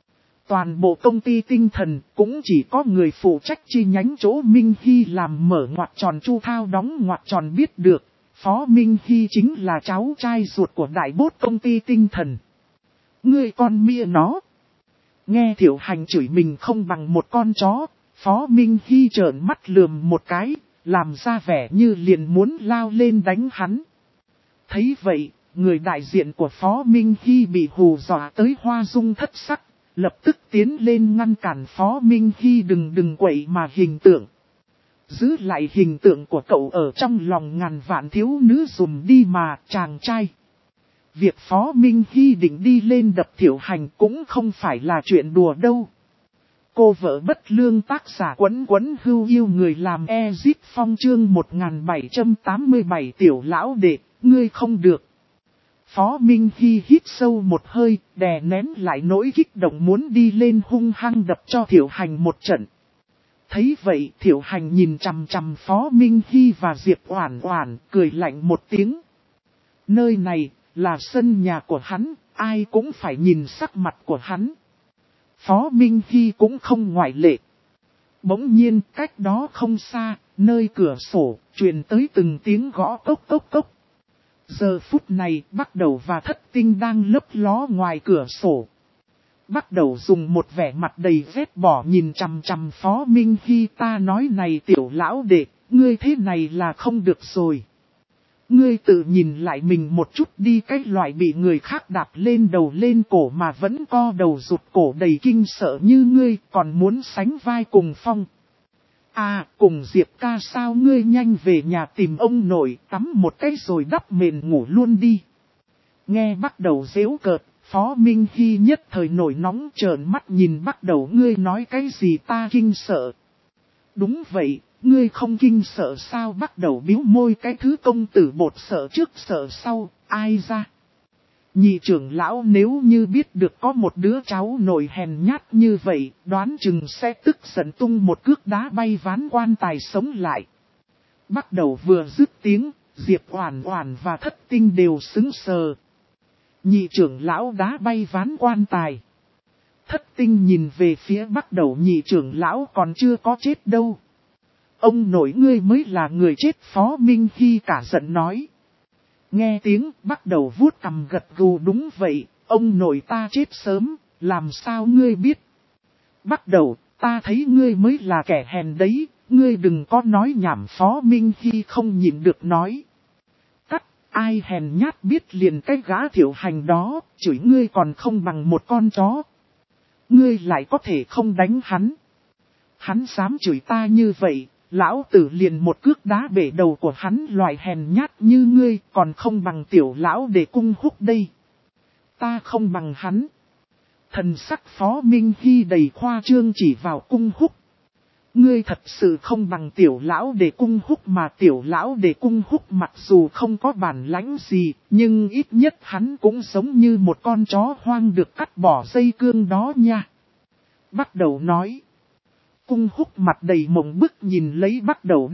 Toàn bộ công ty tinh thần cũng chỉ có người phụ trách chi nhánh chỗ Minh Hy làm mở ngoặc tròn Chu Thao đóng ngoặc tròn biết được. Phó Minh Hy chính là cháu trai ruột của đại bốt công ty tinh thần. Ngươi con mia nó. Nghe Thiệu Hành chửi mình không bằng một con chó, Phó Minh Hy trợn mắt lườm một cái, làm ra vẻ như liền muốn lao lên đánh hắn. Thấy vậy, người đại diện của Phó Minh Hy bị hù dọa tới hoa dung thất sắc, lập tức tiến lên ngăn cản Phó Minh Hy đừng quậy mà hình tượng. Giữ lại hình tượng của cậu ở trong lòng ngàn vạn thiếu nữ dùm đi mà chàng trai. Việc Phó Minh Hy định đi lên đập Thiệu Hành cũng không phải là chuyện đùa đâu. Cô vợ bất lương tác giả quấn hưu yêu người làm Ezip Phong chương 1787 tiểu lão đệ, ngươi không được. Phó Minh Hy hít sâu một hơi, đè nén lại nỗi kích động muốn đi lên hung hăng đập cho Thiệu Hành một trận. Thấy vậy Thiệu Hành nhìn chằm chằm Phó Minh Hy và Diệp Oản Oản, cười lạnh một tiếng. Nơi này là sân nhà của hắn, ai cũng phải nhìn sắc mặt của hắn. Phó Minh Hy cũng không ngoại lệ. Bỗng nhiên cách đó không xa, nơi cửa sổ, truyền tới từng tiếng gõ cốc cốc cốc. Giờ phút này Bắc Đầu và Thất Tinh đang lấp ló ngoài cửa sổ. Bắc Đầu dùng một vẻ mặt đầy vết bỏ nhìn chằm chằm Phó Minh Hy, ta nói này tiểu lão đệ, ngươi thế này là không được rồi. Ngươi tự nhìn lại mình một chút đi, cái loại bị người khác đạp lên đầu lên cổ mà vẫn co đầu rụt cổ đầy kinh sợ như ngươi còn muốn sánh vai cùng Phong. À, cùng Diệp ca sao, ngươi nhanh về nhà tìm ông nội tắm một cái rồi đắp mền ngủ luôn đi. Nghe Bắc Đầu giễu cợt, Phó Minh Hy nhất thời nổi nóng trợn mắt nhìn Bắc Đầu, ngươi nói cái gì ta kinh sợ. Đúng vậy, ngươi không kinh sợ sao? Bắc Đầu bĩu môi, cái thứ công tử bột sợ trước sợ sau, ai ra. Nhị trưởng lão nếu như biết được có một đứa cháu nội hèn nhát như vậy, đoán chừng sẽ tức giận tung một cước đá bay ván quan tài sống lại. Bắc Đầu vừa dứt tiếng, Diệp Oản Oản và Thất Tinh đều sững sờ. Nhị trưởng lão đá bay ván quan tài. Thất Tinh nhìn về phía Bắc Đầu, nhị trưởng lão còn chưa có chết đâu. Ông nội ngươi mới là người chết, Phó Minh Hy cả giận nói. Nghe tiếng Bắc Đầu vuốt cằm gật gù, đúng vậy, ông nội ta chết sớm, làm sao ngươi biết? Bắc Đầu, ta thấy ngươi mới là kẻ hèn đấy, ngươi đừng có nói nhảm, Phó Minh Hy không nhịn được nói. Cắt, ai hèn nhát biết liền cái gã Thiệu Hành đó, chửi ngươi còn không bằng một con chó. Ngươi lại có thể không đánh hắn. Hắn dám chửi ta như vậy, lão tử liền một cước đá bể đầu của hắn, loại hèn nhát như ngươi còn không bằng tiểu lão để Cung Húc đây. Ta không bằng hắn. Thần sắc Phó Minh Hy đầy khoa trương chỉ vào Cung Húc. Ngươi thật sự không bằng tiểu lão để Cung Húc, mà tiểu lão để Cung Húc mặc dù không có bản lãnh gì, nhưng ít nhất hắn cũng giống như một con chó hoang được cắt bỏ dây cương đó nha. Bắc Đầu nói. Cung Húc mặt đầy mộng bức nhìn lấy Bắc Đầu,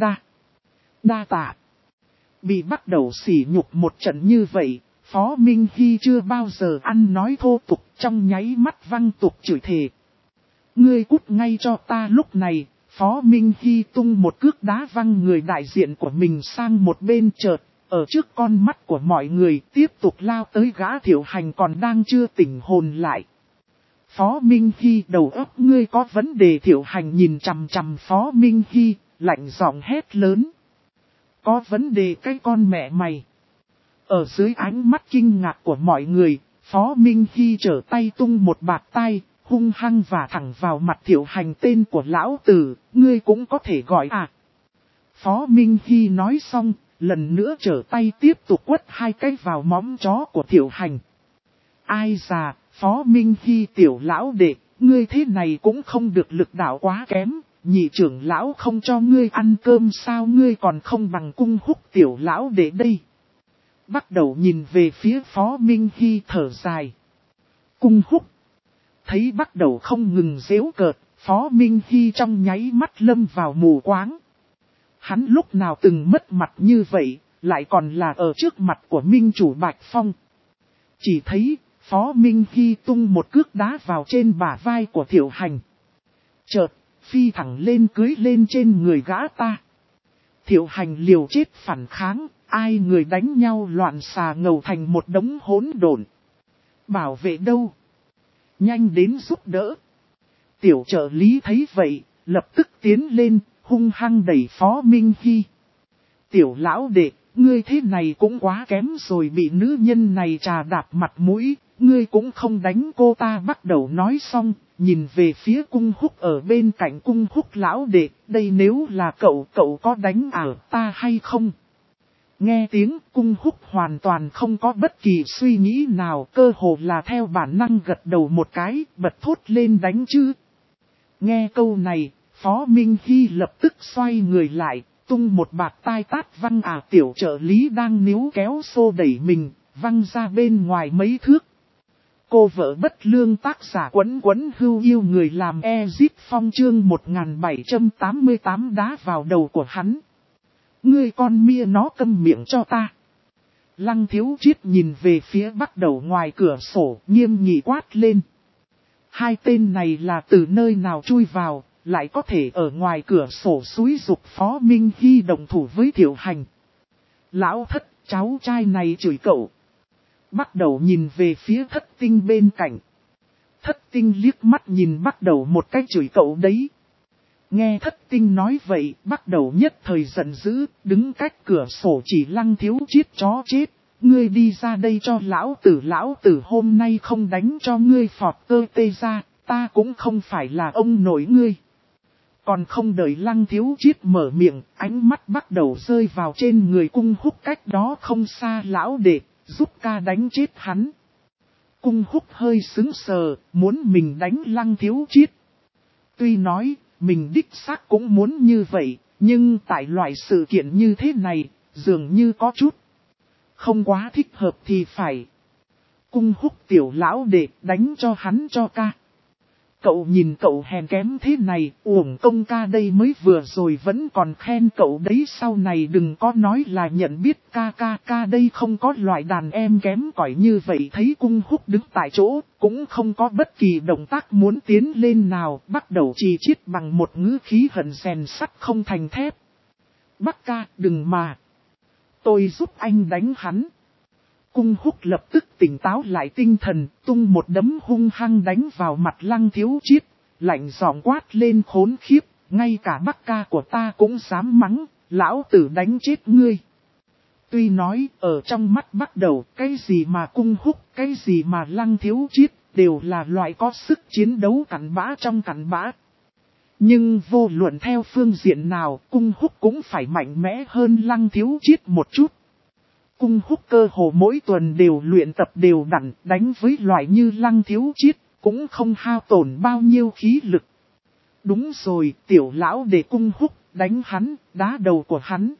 đa tạ. Bị Bắc Đầu sỉ nhục một trận như vậy, Phó Minh Hy chưa bao giờ ăn nói thô tục, trong nháy mắt văng tục chửi thề. Ngươi cút ngay cho ta. Lúc này, Phó Minh Hy tung một cước đá văng người đại diện của mình sang một bên, chợt, ở trước con mắt của mọi người tiếp tục lao tới gã Thiệu Hành còn đang chưa tỉnh hồn lại. Phó Minh Hy, đầu óc ngươi có vấn đề. Thiệu Hành nhìn chằm chằm Phó Minh Hy, lạnh giọng hét lớn. Có vấn đề cái con mẹ mày. Ở dưới ánh mắt kinh ngạc của mọi người, Phó Minh Hy trở tay tung một bạt tay, hung hăng và thẳng vào mặt Thiệu Hành, tên của lão tử, ngươi cũng có thể gọi à. Phó Minh Hy nói xong, lần nữa trở tay tiếp tục quất hai cái vào móng chó của Thiệu Hành. Ai già, Phó Minh Hy tiểu lão đệ, ngươi thế này cũng không được, lực đạo quá kém, nhị trưởng lão không cho ngươi ăn cơm sao, ngươi còn không bằng Cung Húc tiểu lão đệ đây. Bắc Đầu nhìn về phía Phó Minh Hy thở dài. Cung Húc. Thấy Bắc Đầu không ngừng giễu cợt, Phó Minh Hy trong nháy mắt lâm vào mù quáng. Hắn lúc nào từng mất mặt như vậy, lại còn là ở trước mặt của minh chủ Bạch Phong. Chỉ thấy Phó Minh Hy tung một cước đá vào trên bả vai của Thiệu Hành. Chợt, phi thẳng lên cưới lên trên người gã ta. Thiệu Hành liều chết phản kháng, ai người đánh nhau loạn xà ngầu thành một đống hỗn độn. Bảo vệ đâu? Nhanh đến giúp đỡ. Tiểu trợ lý thấy vậy, lập tức tiến lên, hung hăng đẩy Phó Minh Hy. Tiểu lão đệ, ngươi thế này cũng quá kém rồi, bị nữ nhân này trà đạp mặt mũi, ngươi cũng không đánh cô ta. Bắt đầu nói xong, nhìn về phía Cung Húc ở bên cạnh. Cung Húc lão đệ, đây nếu là cậu có đánh ta hay không? Nghe tiếng Cung Húc hoàn toàn không có bất kỳ suy nghĩ nào, cơ hồ là theo bản năng gật đầu một cái, bật thốt lên đánh chứ. Nghe câu này, Phó Minh Hy lập tức xoay người lại, tung một bạt tai tát văng tiểu trợ lý đang níu kéo xô đẩy mình, văng ra bên ngoài mấy thước. Cô vợ bất lương tác giả Quấn Quấn Hưu yêu người làm Ezip Phong chương 1788 đá vào đầu của hắn. Ngươi con mia nó câm miệng cho ta. Lăng Thiếu Chiết nhìn về phía Bắt Đầu ngoài cửa sổ, nghiêm nghị quát lên. Hai tên này là từ nơi nào chui vào, lại có thể ở ngoài cửa sổ xúi giục Phó Minh Hy đồng thủ với Thiệu Hành. Lão Thất, cháu trai này chửi cậu. Bắt Đầu nhìn về phía Thất Tinh bên cạnh. Thất Tinh liếc mắt nhìn Bắt Đầu một cách chửi cậu đấy. Nghe Thất Tinh nói vậy, Bắt Đầu nhất thời giận dữ, đứng cách cửa sổ chỉ Lăng Thiếu Chiết chó chết. Ngươi đi ra đây cho lão tử hôm nay không đánh cho ngươi phọt cơ tê ra, ta cũng không phải là ông nội ngươi. Còn không đợi Lăng Thiếu Chiết mở miệng, ánh mắt Bắt Đầu rơi vào trên người Cung Húc cách đó không xa. Lão đệ, giúp ca đánh chết hắn. Cung Húc hơi sững sờ, muốn mình đánh Lăng Thiếu Chiết. Tuy nói, mình đích xác cũng muốn như vậy, nhưng tại loại sự kiện như thế này, dường như có chút không quá thích hợp thì phải. Cung Húc tiểu lão đệ, đánh cho hắn cho ca. Cậu nhìn cậu hèn kém thế này, uổng công ca đây mới vừa rồi vẫn còn khen cậu đấy, sau này đừng có nói là nhận biết ca đây không có loại đàn em kém cỏi như vậy. Thấy Cung Húc đứng tại chỗ, cũng không có bất kỳ động tác muốn tiến lên nào, Bắt Đầu chỉ chiết bằng một ngữ khí hận rèn sắt không thành thép. Bác ca, đừng mà. Tôi giúp anh đánh hắn. Cung Húc lập tức tỉnh táo lại tinh thần, tung một đấm hung hăng đánh vào mặt Lăng Thiếu Chiết, lạnh giọng quát lên khốn khiếp, ngay cả bác ca của ta cũng dám mắng, lão tử đánh chết ngươi. Tuy nói, ở trong mắt Bắt Đầu, cái gì mà Cung Húc, cái gì mà Lăng Thiếu Chiết, đều là loại có sức chiến đấu cặn bã trong cặn bã. Nhưng vô luận theo phương diện nào, Cung Húc cũng phải mạnh mẽ hơn Lăng Thiếu Chiết một chút. Cung Húc cơ hồ mỗi tuần đều luyện tập đều đặn, đánh với loại như Lăng Thiếu Chiết, cũng không hao tổn bao nhiêu khí lực. Đúng rồi, tiểu lão để Cung Húc, đánh hắn, đá đầu của hắn.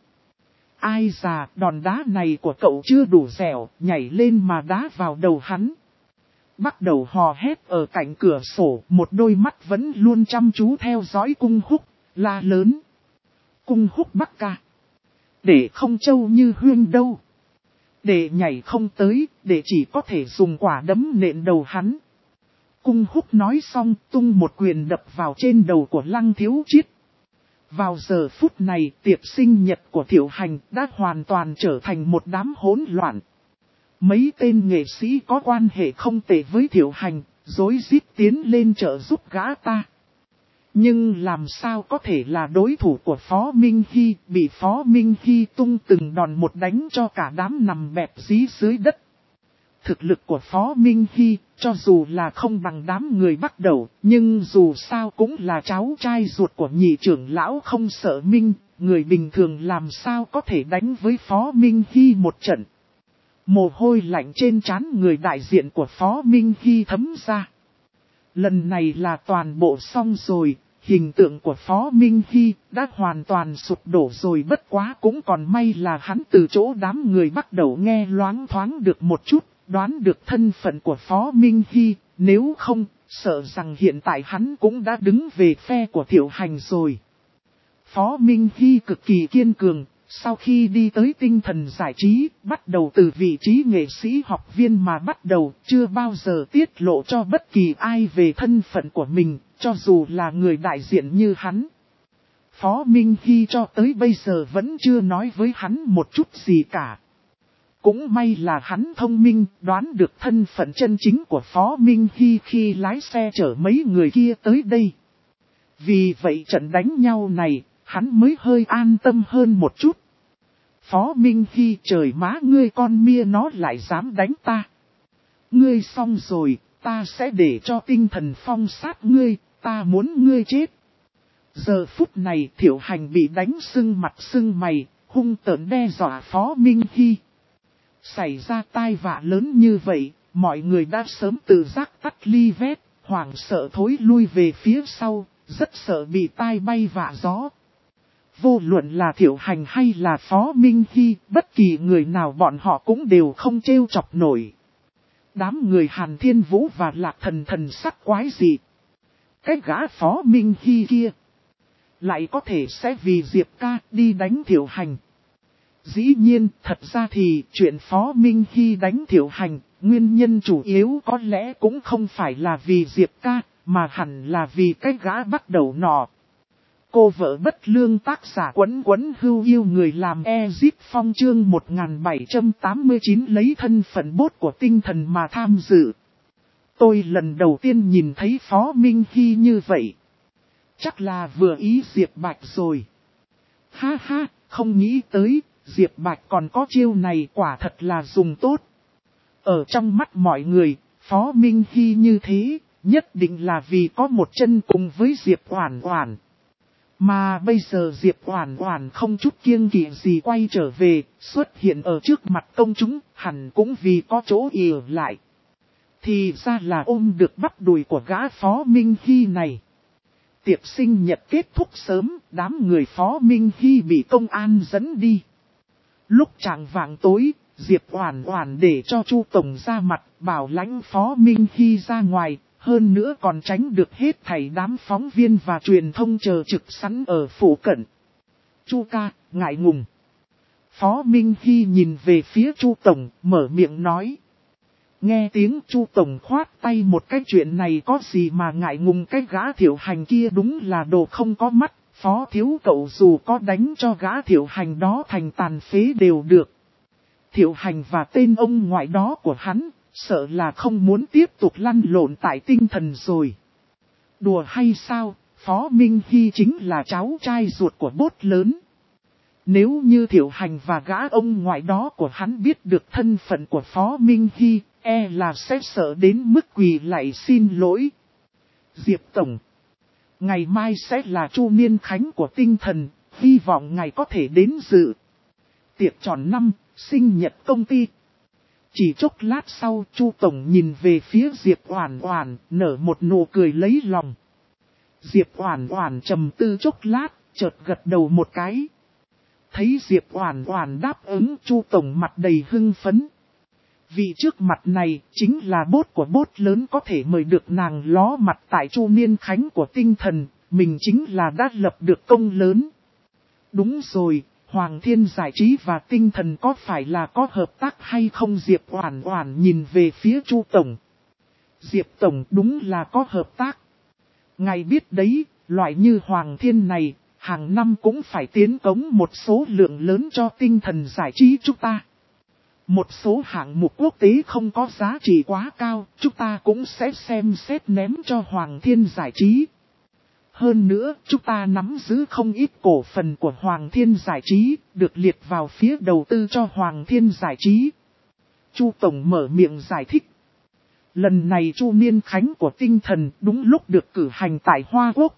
Ai già, đòn đá này của cậu chưa đủ dẻo, nhảy lên mà đá vào đầu hắn. Bắt Đầu hò hét ở cạnh cửa sổ, một đôi mắt vẫn luôn chăm chú theo dõi Cung Húc, la lớn. Cung Húc bác ca. Để không trâu như Huyên đâu. Để nhảy không tới, để chỉ có thể dùng quả đấm nện đầu hắn. Cung Húc nói xong, tung một quyền đập vào trên đầu của Lăng Thiếu Chiết. Vào giờ phút này, tiệc sinh nhật của Thiệu Hành đã hoàn toàn trở thành một đám hỗn loạn. Mấy tên nghệ sĩ có quan hệ không tệ với Thiệu Hành, rối rít tiến lên trợ giúp gã ta. Nhưng làm sao có thể là đối thủ của Phó Minh Hy, bị Phó Minh Hy tung từng đòn một đánh cho cả đám nằm bẹp dí dưới đất. Thực lực của Phó Minh Hy, cho dù là không bằng đám người Bắt Đầu, nhưng dù sao cũng là cháu trai ruột của nhị trưởng lão Không Sợ Minh, người bình thường làm sao có thể đánh với Phó Minh Hy một trận. Mồ hôi lạnh trên trán người đại diện của Phó Minh Hy thấm ra. Lần này là toàn bộ xong rồi, hình tượng của Phó Minh Hy đã hoàn toàn sụp đổ rồi, bất quá cũng còn may là hắn từ chỗ đám người Bắt Đầu nghe loáng thoáng được một chút, đoán được thân phận của Phó Minh Hy, nếu không, sợ rằng hiện tại hắn cũng đã đứng về phe của Thiệu Hành rồi. Phó Minh Hy cực kỳ kiên cường, Sau khi đi tới tinh thần giải trí, bắt đầu từ vị trí nghệ sĩ học viên mà bắt đầu, chưa bao giờ tiết lộ cho bất kỳ ai về thân phận của mình, cho dù là người đại diện như hắn. Phó Minh Hy cho tới bây giờ vẫn chưa nói với hắn một chút gì cả. Cũng may là hắn thông minh, đoán được thân phận chân chính của Phó Minh Hy khi lái xe chở mấy người kia tới đây. Vì vậy trận đánh nhau này, hắn mới hơi an tâm hơn một chút. Phó Minh Hy, trời má ngươi con mia nó lại dám đánh ta. Ngươi xong rồi, ta sẽ để cho tinh thần phong sát ngươi, ta muốn ngươi chết. Giờ phút này Thiệu Hành bị đánh sưng mặt sưng mày, hung tợn đe dọa Phó Minh Hy. Xảy ra tai vạ lớn như vậy, mọi người đã sớm tự giác tắt ly vét, hoảng sợ thối lui về phía sau, rất sợ bị tai bay vạ gió. Vô luận là Thiệu Hành hay là Phó Minh Hy, bất kỳ người nào bọn họ cũng đều không trêu chọc nổi. Đám người Hàn Thiên Vũ và Lạc Thần thần sắc quái dị. Cái gã Phó Minh Hy kia lại có thể sẽ vì Diệp ca đi đánh Thiệu Hành. Dĩ nhiên, thật ra thì chuyện Phó Minh Hy đánh Thiệu Hành, nguyên nhân chủ yếu có lẽ cũng không phải là vì Diệp ca, mà hẳn là vì cái gã bắt đầu nọ. Cô vợ bất lương tác giả Quấn Quấn Hưu yêu người làm Ezip Phong chương 1789 lấy thân phận bốt của tinh thần mà tham dự. Tôi lần đầu tiên nhìn thấy Phó Minh Hy như vậy. Chắc là vừa ý Diệp Bạch rồi. Ha ha, không nghĩ tới, Diệp Bạch còn có chiêu này quả thật là dùng tốt. Ở trong mắt mọi người, Phó Minh Hy như thế, nhất định là vì có một chân cùng với Diệp Oản Oản. Mà bây giờ Diệp Oản Oản không chút kiêng kỵ gì quay trở về, xuất hiện ở trước mặt công chúng, hẳn cũng vì có chỗ ỉa lại. Thì ra là ôm được bắp đùi của gã Phó Minh Hy này. Tiệc sinh nhật kết thúc sớm, đám người Phó Minh Hy bị công an dẫn đi. Lúc chạng vạng tối, Diệp Oản Oản để cho Chu Tổng ra mặt, bảo lãnh Phó Minh Hy ra ngoài, hơn nữa còn tránh được hết thảy đám phóng viên và truyền thông chờ trực sẵn ở phủ cận. Chu ca, ngại ngùng. Phó Minh Hy nhìn về phía Chu Tổng, mở miệng nói. Nghe tiếng Chu Tổng khoát tay một cái chuyện này có gì mà ngại ngùng, cái gã Thiệu Hành kia đúng là đồ không có mắt. Phó thiếu cậu dù có đánh cho gã Thiệu Hành đó thành tàn phế đều được. Thiệu Hành và tên ông ngoại đó của hắn, sợ là không muốn tiếp tục lăn lộn tại tinh thần rồi. Đùa hay sao, Phó Minh Hy chính là cháu trai ruột của bốt lớn. Nếu như Thiệu Hành và gã ông ngoại đó của hắn biết được thân phận của Phó Minh Hy, e là sẽ sợ đến mức quỳ lạy xin lỗi. Diệp Tổng, ngày mai sẽ là Chu Niên Khánh của tinh thần, hy vọng ngài có thể đến dự. Tiệc tròn năm, sinh nhật công ty. Chỉ chốc lát sau, Chu Tổng nhìn về phía Diệp Oản Oản, nở một nụ cười lấy lòng. Diệp Oản Oản trầm tư chốc lát, chợt gật đầu một cái. Thấy Diệp Oản Oản đáp ứng, Chu Tổng mặt đầy hưng phấn. Vị trước mặt này chính là bốt của bốt lớn, có thể mời được nàng ló mặt tại Chu Niên Khánh của tinh thần, mình chính là đã lập được công lớn. Đúng rồi, Hoàng Thiên Giải Trí và tinh thần có phải là có hợp tác hay không? Diệp Oản Oản nhìn về phía Chu Tổng. Diệp Tổng, đúng là có hợp tác. Ngài biết đấy, loại như Hoàng Thiên này, hàng năm cũng phải tiến cống một số lượng lớn cho tinh thần giải trí chúng ta. Một số hạng mục quốc tế không có giá trị quá cao, chúng ta cũng sẽ xem xét ném cho Hoàng Thiên Giải Trí. Hơn nữa, chúng ta nắm giữ không ít cổ phần của Hoàng Thiên Giải Trí, được liệt vào phía đầu tư cho Hoàng Thiên Giải Trí. Chu Tổng mở miệng giải thích. Lần này Chu Niên Khánh của tinh thần đúng lúc được cử hành tại Hoa Quốc.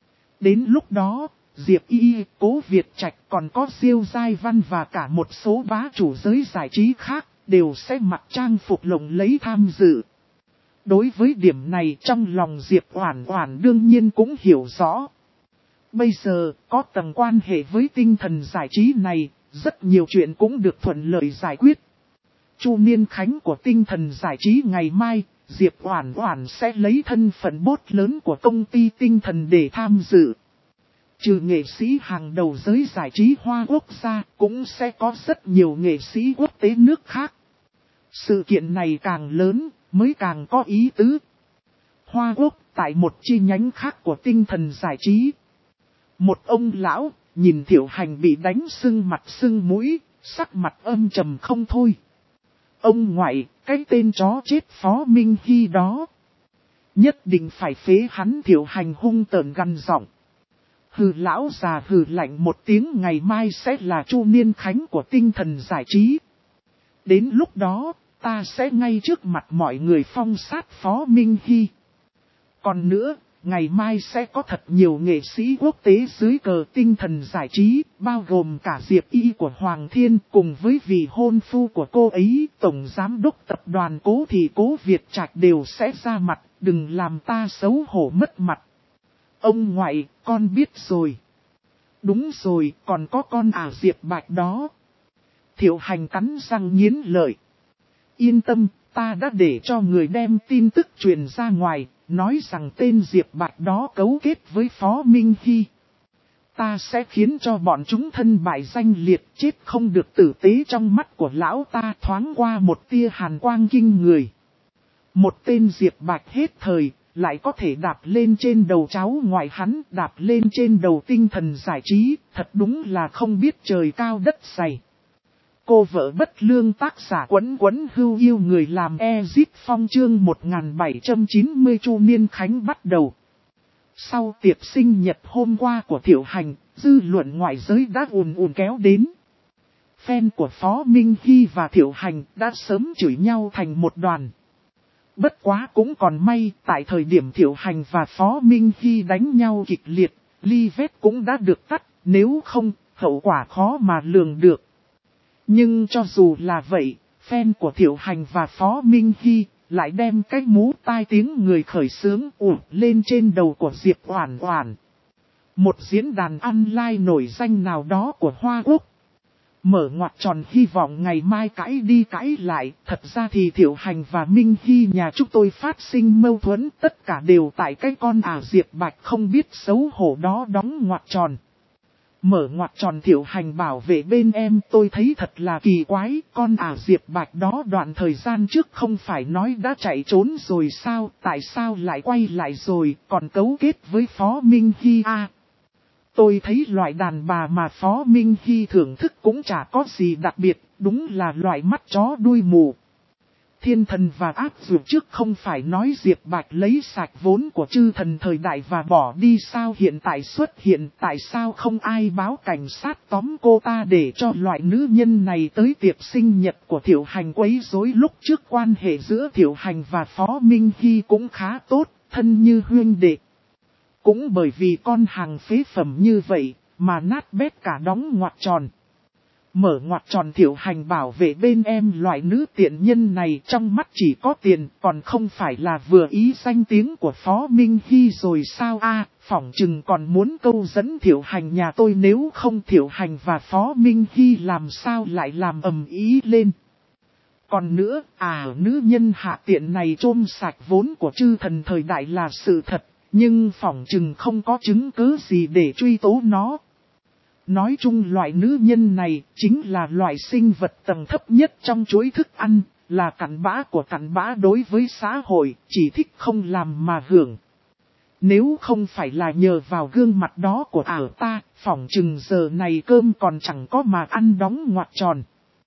Đến lúc đó, Diệp Y, Cố Việt Trạch còn có Diêu Giai Văn và cả một số bá chủ giới giải trí khác đều sẽ mặc trang phục lộng lẫy tham dự. Đối với điểm này trong lòng Diệp Oản Oản đương nhiên cũng hiểu rõ. Bây giờ có tầng quan hệ với tinh thần giải trí này, rất nhiều chuyện cũng được thuận lợi giải quyết. Chu Niên Khánh của tinh thần giải trí ngày mai, Diệp Oản Oản sẽ lấy thân phận bốt lớn của công ty tinh thần để tham dự. Trừ nghệ sĩ hàng đầu giới giải trí Hoa Quốc ra, cũng sẽ có rất nhiều nghệ sĩ quốc tế nước khác. Sự kiện này càng lớn, mới càng có ý tứ. Hoa Quốc, tại một chi nhánh khác của Tinh Thần Giải Trí. Một ông lão, nhìn Thiệu Hành bị đánh sưng mặt sưng mũi, sắc mặt âm trầm không thôi. Ông ngoại, cái tên chó chết Phó Minh Hy đó. Nhất định phải phế hắn. Thiệu Hành hung tợn gằn giọng. Hừ, lão già hừ lạnh một tiếng, ngày mai sẽ là chu niên khánh của Tinh Thần Giải Trí. Đến lúc đó, ta sẽ ngay trước mặt mọi người phong sát Phó Minh Hy. Còn nữa, ngày mai sẽ có thật nhiều nghệ sĩ quốc tế dưới cờ Tinh Thần Giải Trí, bao gồm cả Diệp Y của Hoàng Thiên cùng với vị hôn phu của cô ấy, Tổng Giám đốc Tập đoàn Cố Thị Cố Việt Trạch đều sẽ ra mặt, đừng làm ta xấu hổ mất mặt. Ông ngoại, con biết rồi. Đúng rồi, còn có con Diệp Bạch đó. Thiệu Hành cắn răng nghiến lợi. Yên tâm, ta đã để cho người đem tin tức truyền ra ngoài, nói rằng tên Diệp Bạch đó cấu kết với Phó Minh Hy. Ta sẽ khiến cho bọn chúng thân bại danh liệt, chết không được tử tế. Trong mắt của lão ta thoáng qua một tia hàn quang kinh người. Một tên Diệp Bạch hết thời, lại có thể đạp lên trên đầu cháu ngoại hắn, đạp lên trên đầu Tinh Thần Giải Trí, thật đúng là không biết trời cao đất dày. Cô vợ bất lương tác giả Quấn Quấn Hưu yêu người làm Ezip Phong chương 1790 chu niên khánh bắt đầu. Sau tiệc sinh nhật hôm qua của Thiệu Hành, dư luận ngoại giới đã ùn kéo đến. Fan của Phó Minh Hy và Thiệu Hành đã sớm chửi nhau thành một đoàn. Bất quá cũng còn may, tại thời điểm Thiệu Hành và Phó Minh Hy đánh nhau kịch liệt, ly vết cũng đã được tắt, nếu không, hậu quả khó mà lường được. Nhưng cho dù là vậy, fan của Thiệu Hành và Phó Minh Hy lại đem cái mũ tai tiếng người khởi xướng ụt lên trên đầu của Diệp Oản Oản. Một diễn đàn online nổi danh nào đó của Hoa Quốc. Mở ngoặc tròn hy vọng ngày mai cãi đi cãi lại, thật ra thì Thiệu Hành và Minh Hy nhà chúng tôi phát sinh mâu thuẫn, tất cả đều tại cái con Diệp Bạch không biết xấu hổ đó. Đóng ngoặc tròn. Mở ngoặc tròn Thiệu Hành bảo vệ bên em, tôi thấy thật là kỳ quái, con Diệp Bạch đó đoạn thời gian trước không phải nói đã chạy trốn rồi sao, tại sao lại quay lại rồi, còn cấu kết với Phó Minh Hy Tôi thấy loại đàn bà mà Phó Minh Hy thưởng thức cũng chả có gì đặc biệt, đúng là loại mắt chó đuôi mù. Thiên Thần và Áp Dược trước không phải nói Diệp Bạch lấy sạch vốn của chư thần thời đại và bỏ đi sao, hiện tại xuất hiện, tại sao không ai báo cảnh sát tóm cô ta để cho loại nữ nhân này tới tiệc sinh nhật của Thiệu Hành quấy rối. Lúc trước quan hệ giữa Thiệu Hành và Phó Minh Hy cũng khá tốt, thân như huynh đệ. Cũng bởi vì con hàng phế phẩm như vậy, mà nát bét cả. Đóng ngoặc tròn. Mở ngoặc tròn Thiệu Hành bảo vệ bên em, loại nữ tiện nhân này trong mắt chỉ có tiền, còn không phải là vừa ý danh tiếng của Phó Minh Hy rồi sao phỏng chừng còn muốn câu dẫn Thiệu Hành nhà tôi, nếu không Thiệu Hành và Phó Minh Hy làm sao lại làm ầm ĩ lên. Còn nữa, nữ nhân hạ tiện này trôm sạch vốn của chư thần thời đại là sự thật, nhưng phỏng chừng không có chứng cứ gì để truy tố nó. Nói chung loại nữ nhân này chính là loại sinh vật tầng thấp nhất trong chuỗi thức ăn, là cặn bã của cặn bã đối với xã hội, chỉ thích không làm mà hưởng. Nếu không phải là nhờ vào gương mặt đó của ta, phỏng chừng giờ này cơm còn chẳng có mà ăn. Đóng ngoặc tròn.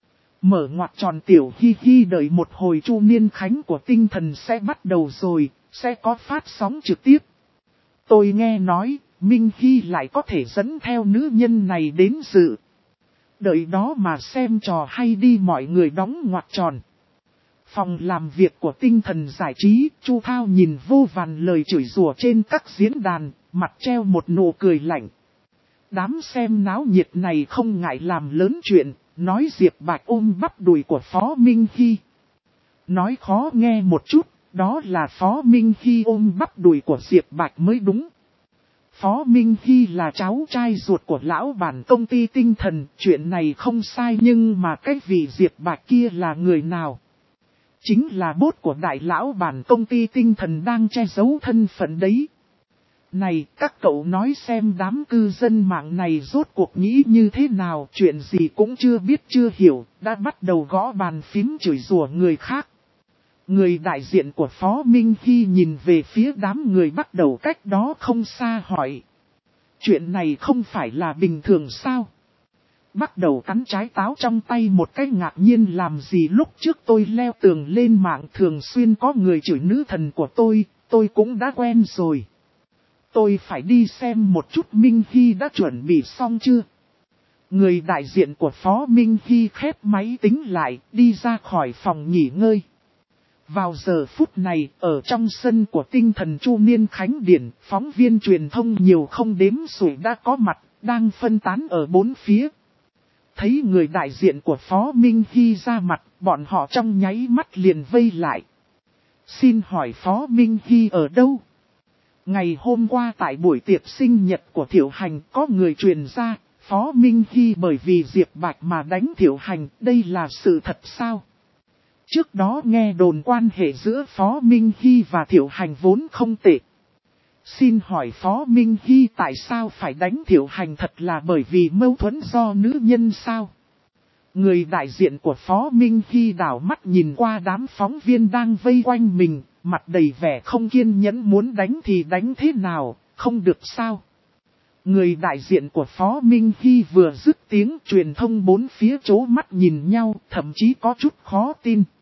Mở ngoặc tròn Tiểu Hi Hi đợi một hồi chu niên khánh của Tinh Thần sẽ bắt đầu rồi, sẽ có phát sóng trực tiếp. Tôi nghe nói, Minh Hy lại có thể dẫn theo nữ nhân này đến dự. Đợi đó mà xem trò hay đi mọi người. Đóng ngoặc tròn. Phòng làm việc của Tinh Thần Giải Trí, Chu Thao nhìn vô vàn lời chửi rủa trên các diễn đàn, mặt treo một nụ cười lạnh. Đám xem náo nhiệt này không ngại làm lớn chuyện, nói Diệp Bạch ôm bắp đùi của Phó Minh Hy. Nói khó nghe một chút, đó là Phó Minh Hy ôm bắp đùi của Diệp Bạch mới đúng. Phó Minh Hy là cháu trai ruột của lão bản công ty Tinh Thần, chuyện này không sai, nhưng mà cái vị Diệp Bạch kia là người nào? Chính là bốt của đại lão bản công ty Tinh Thần đang che giấu thân phận đấy. Này, các cậu nói xem đám cư dân mạng này rốt cuộc nghĩ như thế nào, chuyện gì cũng chưa biết chưa hiểu, đã bắt đầu gõ bàn phím chửi rủa người khác. Người đại diện của Phó Minh Hy nhìn về phía đám người bắt đầu cách đó không xa hỏi. Chuyện này không phải là bình thường sao? Bắt đầu cắn trái táo trong tay một cách ngạc nhiên làm gì lúc trước tôi leo tường lên mạng thường xuyên có người chửi nữ thần của tôi cũng đã quen rồi. Tôi phải đi xem một chút Minh Hy đã chuẩn bị xong chưa? Người đại diện của Phó Minh Hy khép máy tính lại, đi ra khỏi phòng nghỉ ngơi. Vào giờ phút này, ở trong sân của tinh thần Chu Niên Khánh Điển, phóng viên truyền thông nhiều không đếm xuể đã có mặt, đang phân tán ở bốn phía. Thấy người đại diện của Phó Minh Hy ra mặt, bọn họ trong nháy mắt liền vây lại. Xin hỏi Phó Minh Hy ở đâu? Ngày hôm qua tại buổi tiệc sinh nhật của Thiệu Hành có người truyền ra, Phó Minh Hy bởi vì Diệp Bạch mà đánh Thiệu Hành, đây là sự thật sao? Trước đó nghe đồn quan hệ giữa Phó Minh Hy và Thiệu Hành vốn không tệ. Xin hỏi Phó Minh Hy tại sao phải đánh Thiệu Hành, thật là bởi vì mâu thuẫn do nữ nhân sao? Người đại diện của Phó Minh Hy đảo mắt nhìn qua đám phóng viên đang vây quanh mình, mặt đầy vẻ không kiên nhẫn, muốn đánh thì đánh thế nào, không được sao? Người đại diện của Phó Minh Hy vừa dứt tiếng, truyền thông bốn phía chố mắt nhìn nhau, thậm chí có chút khó tin.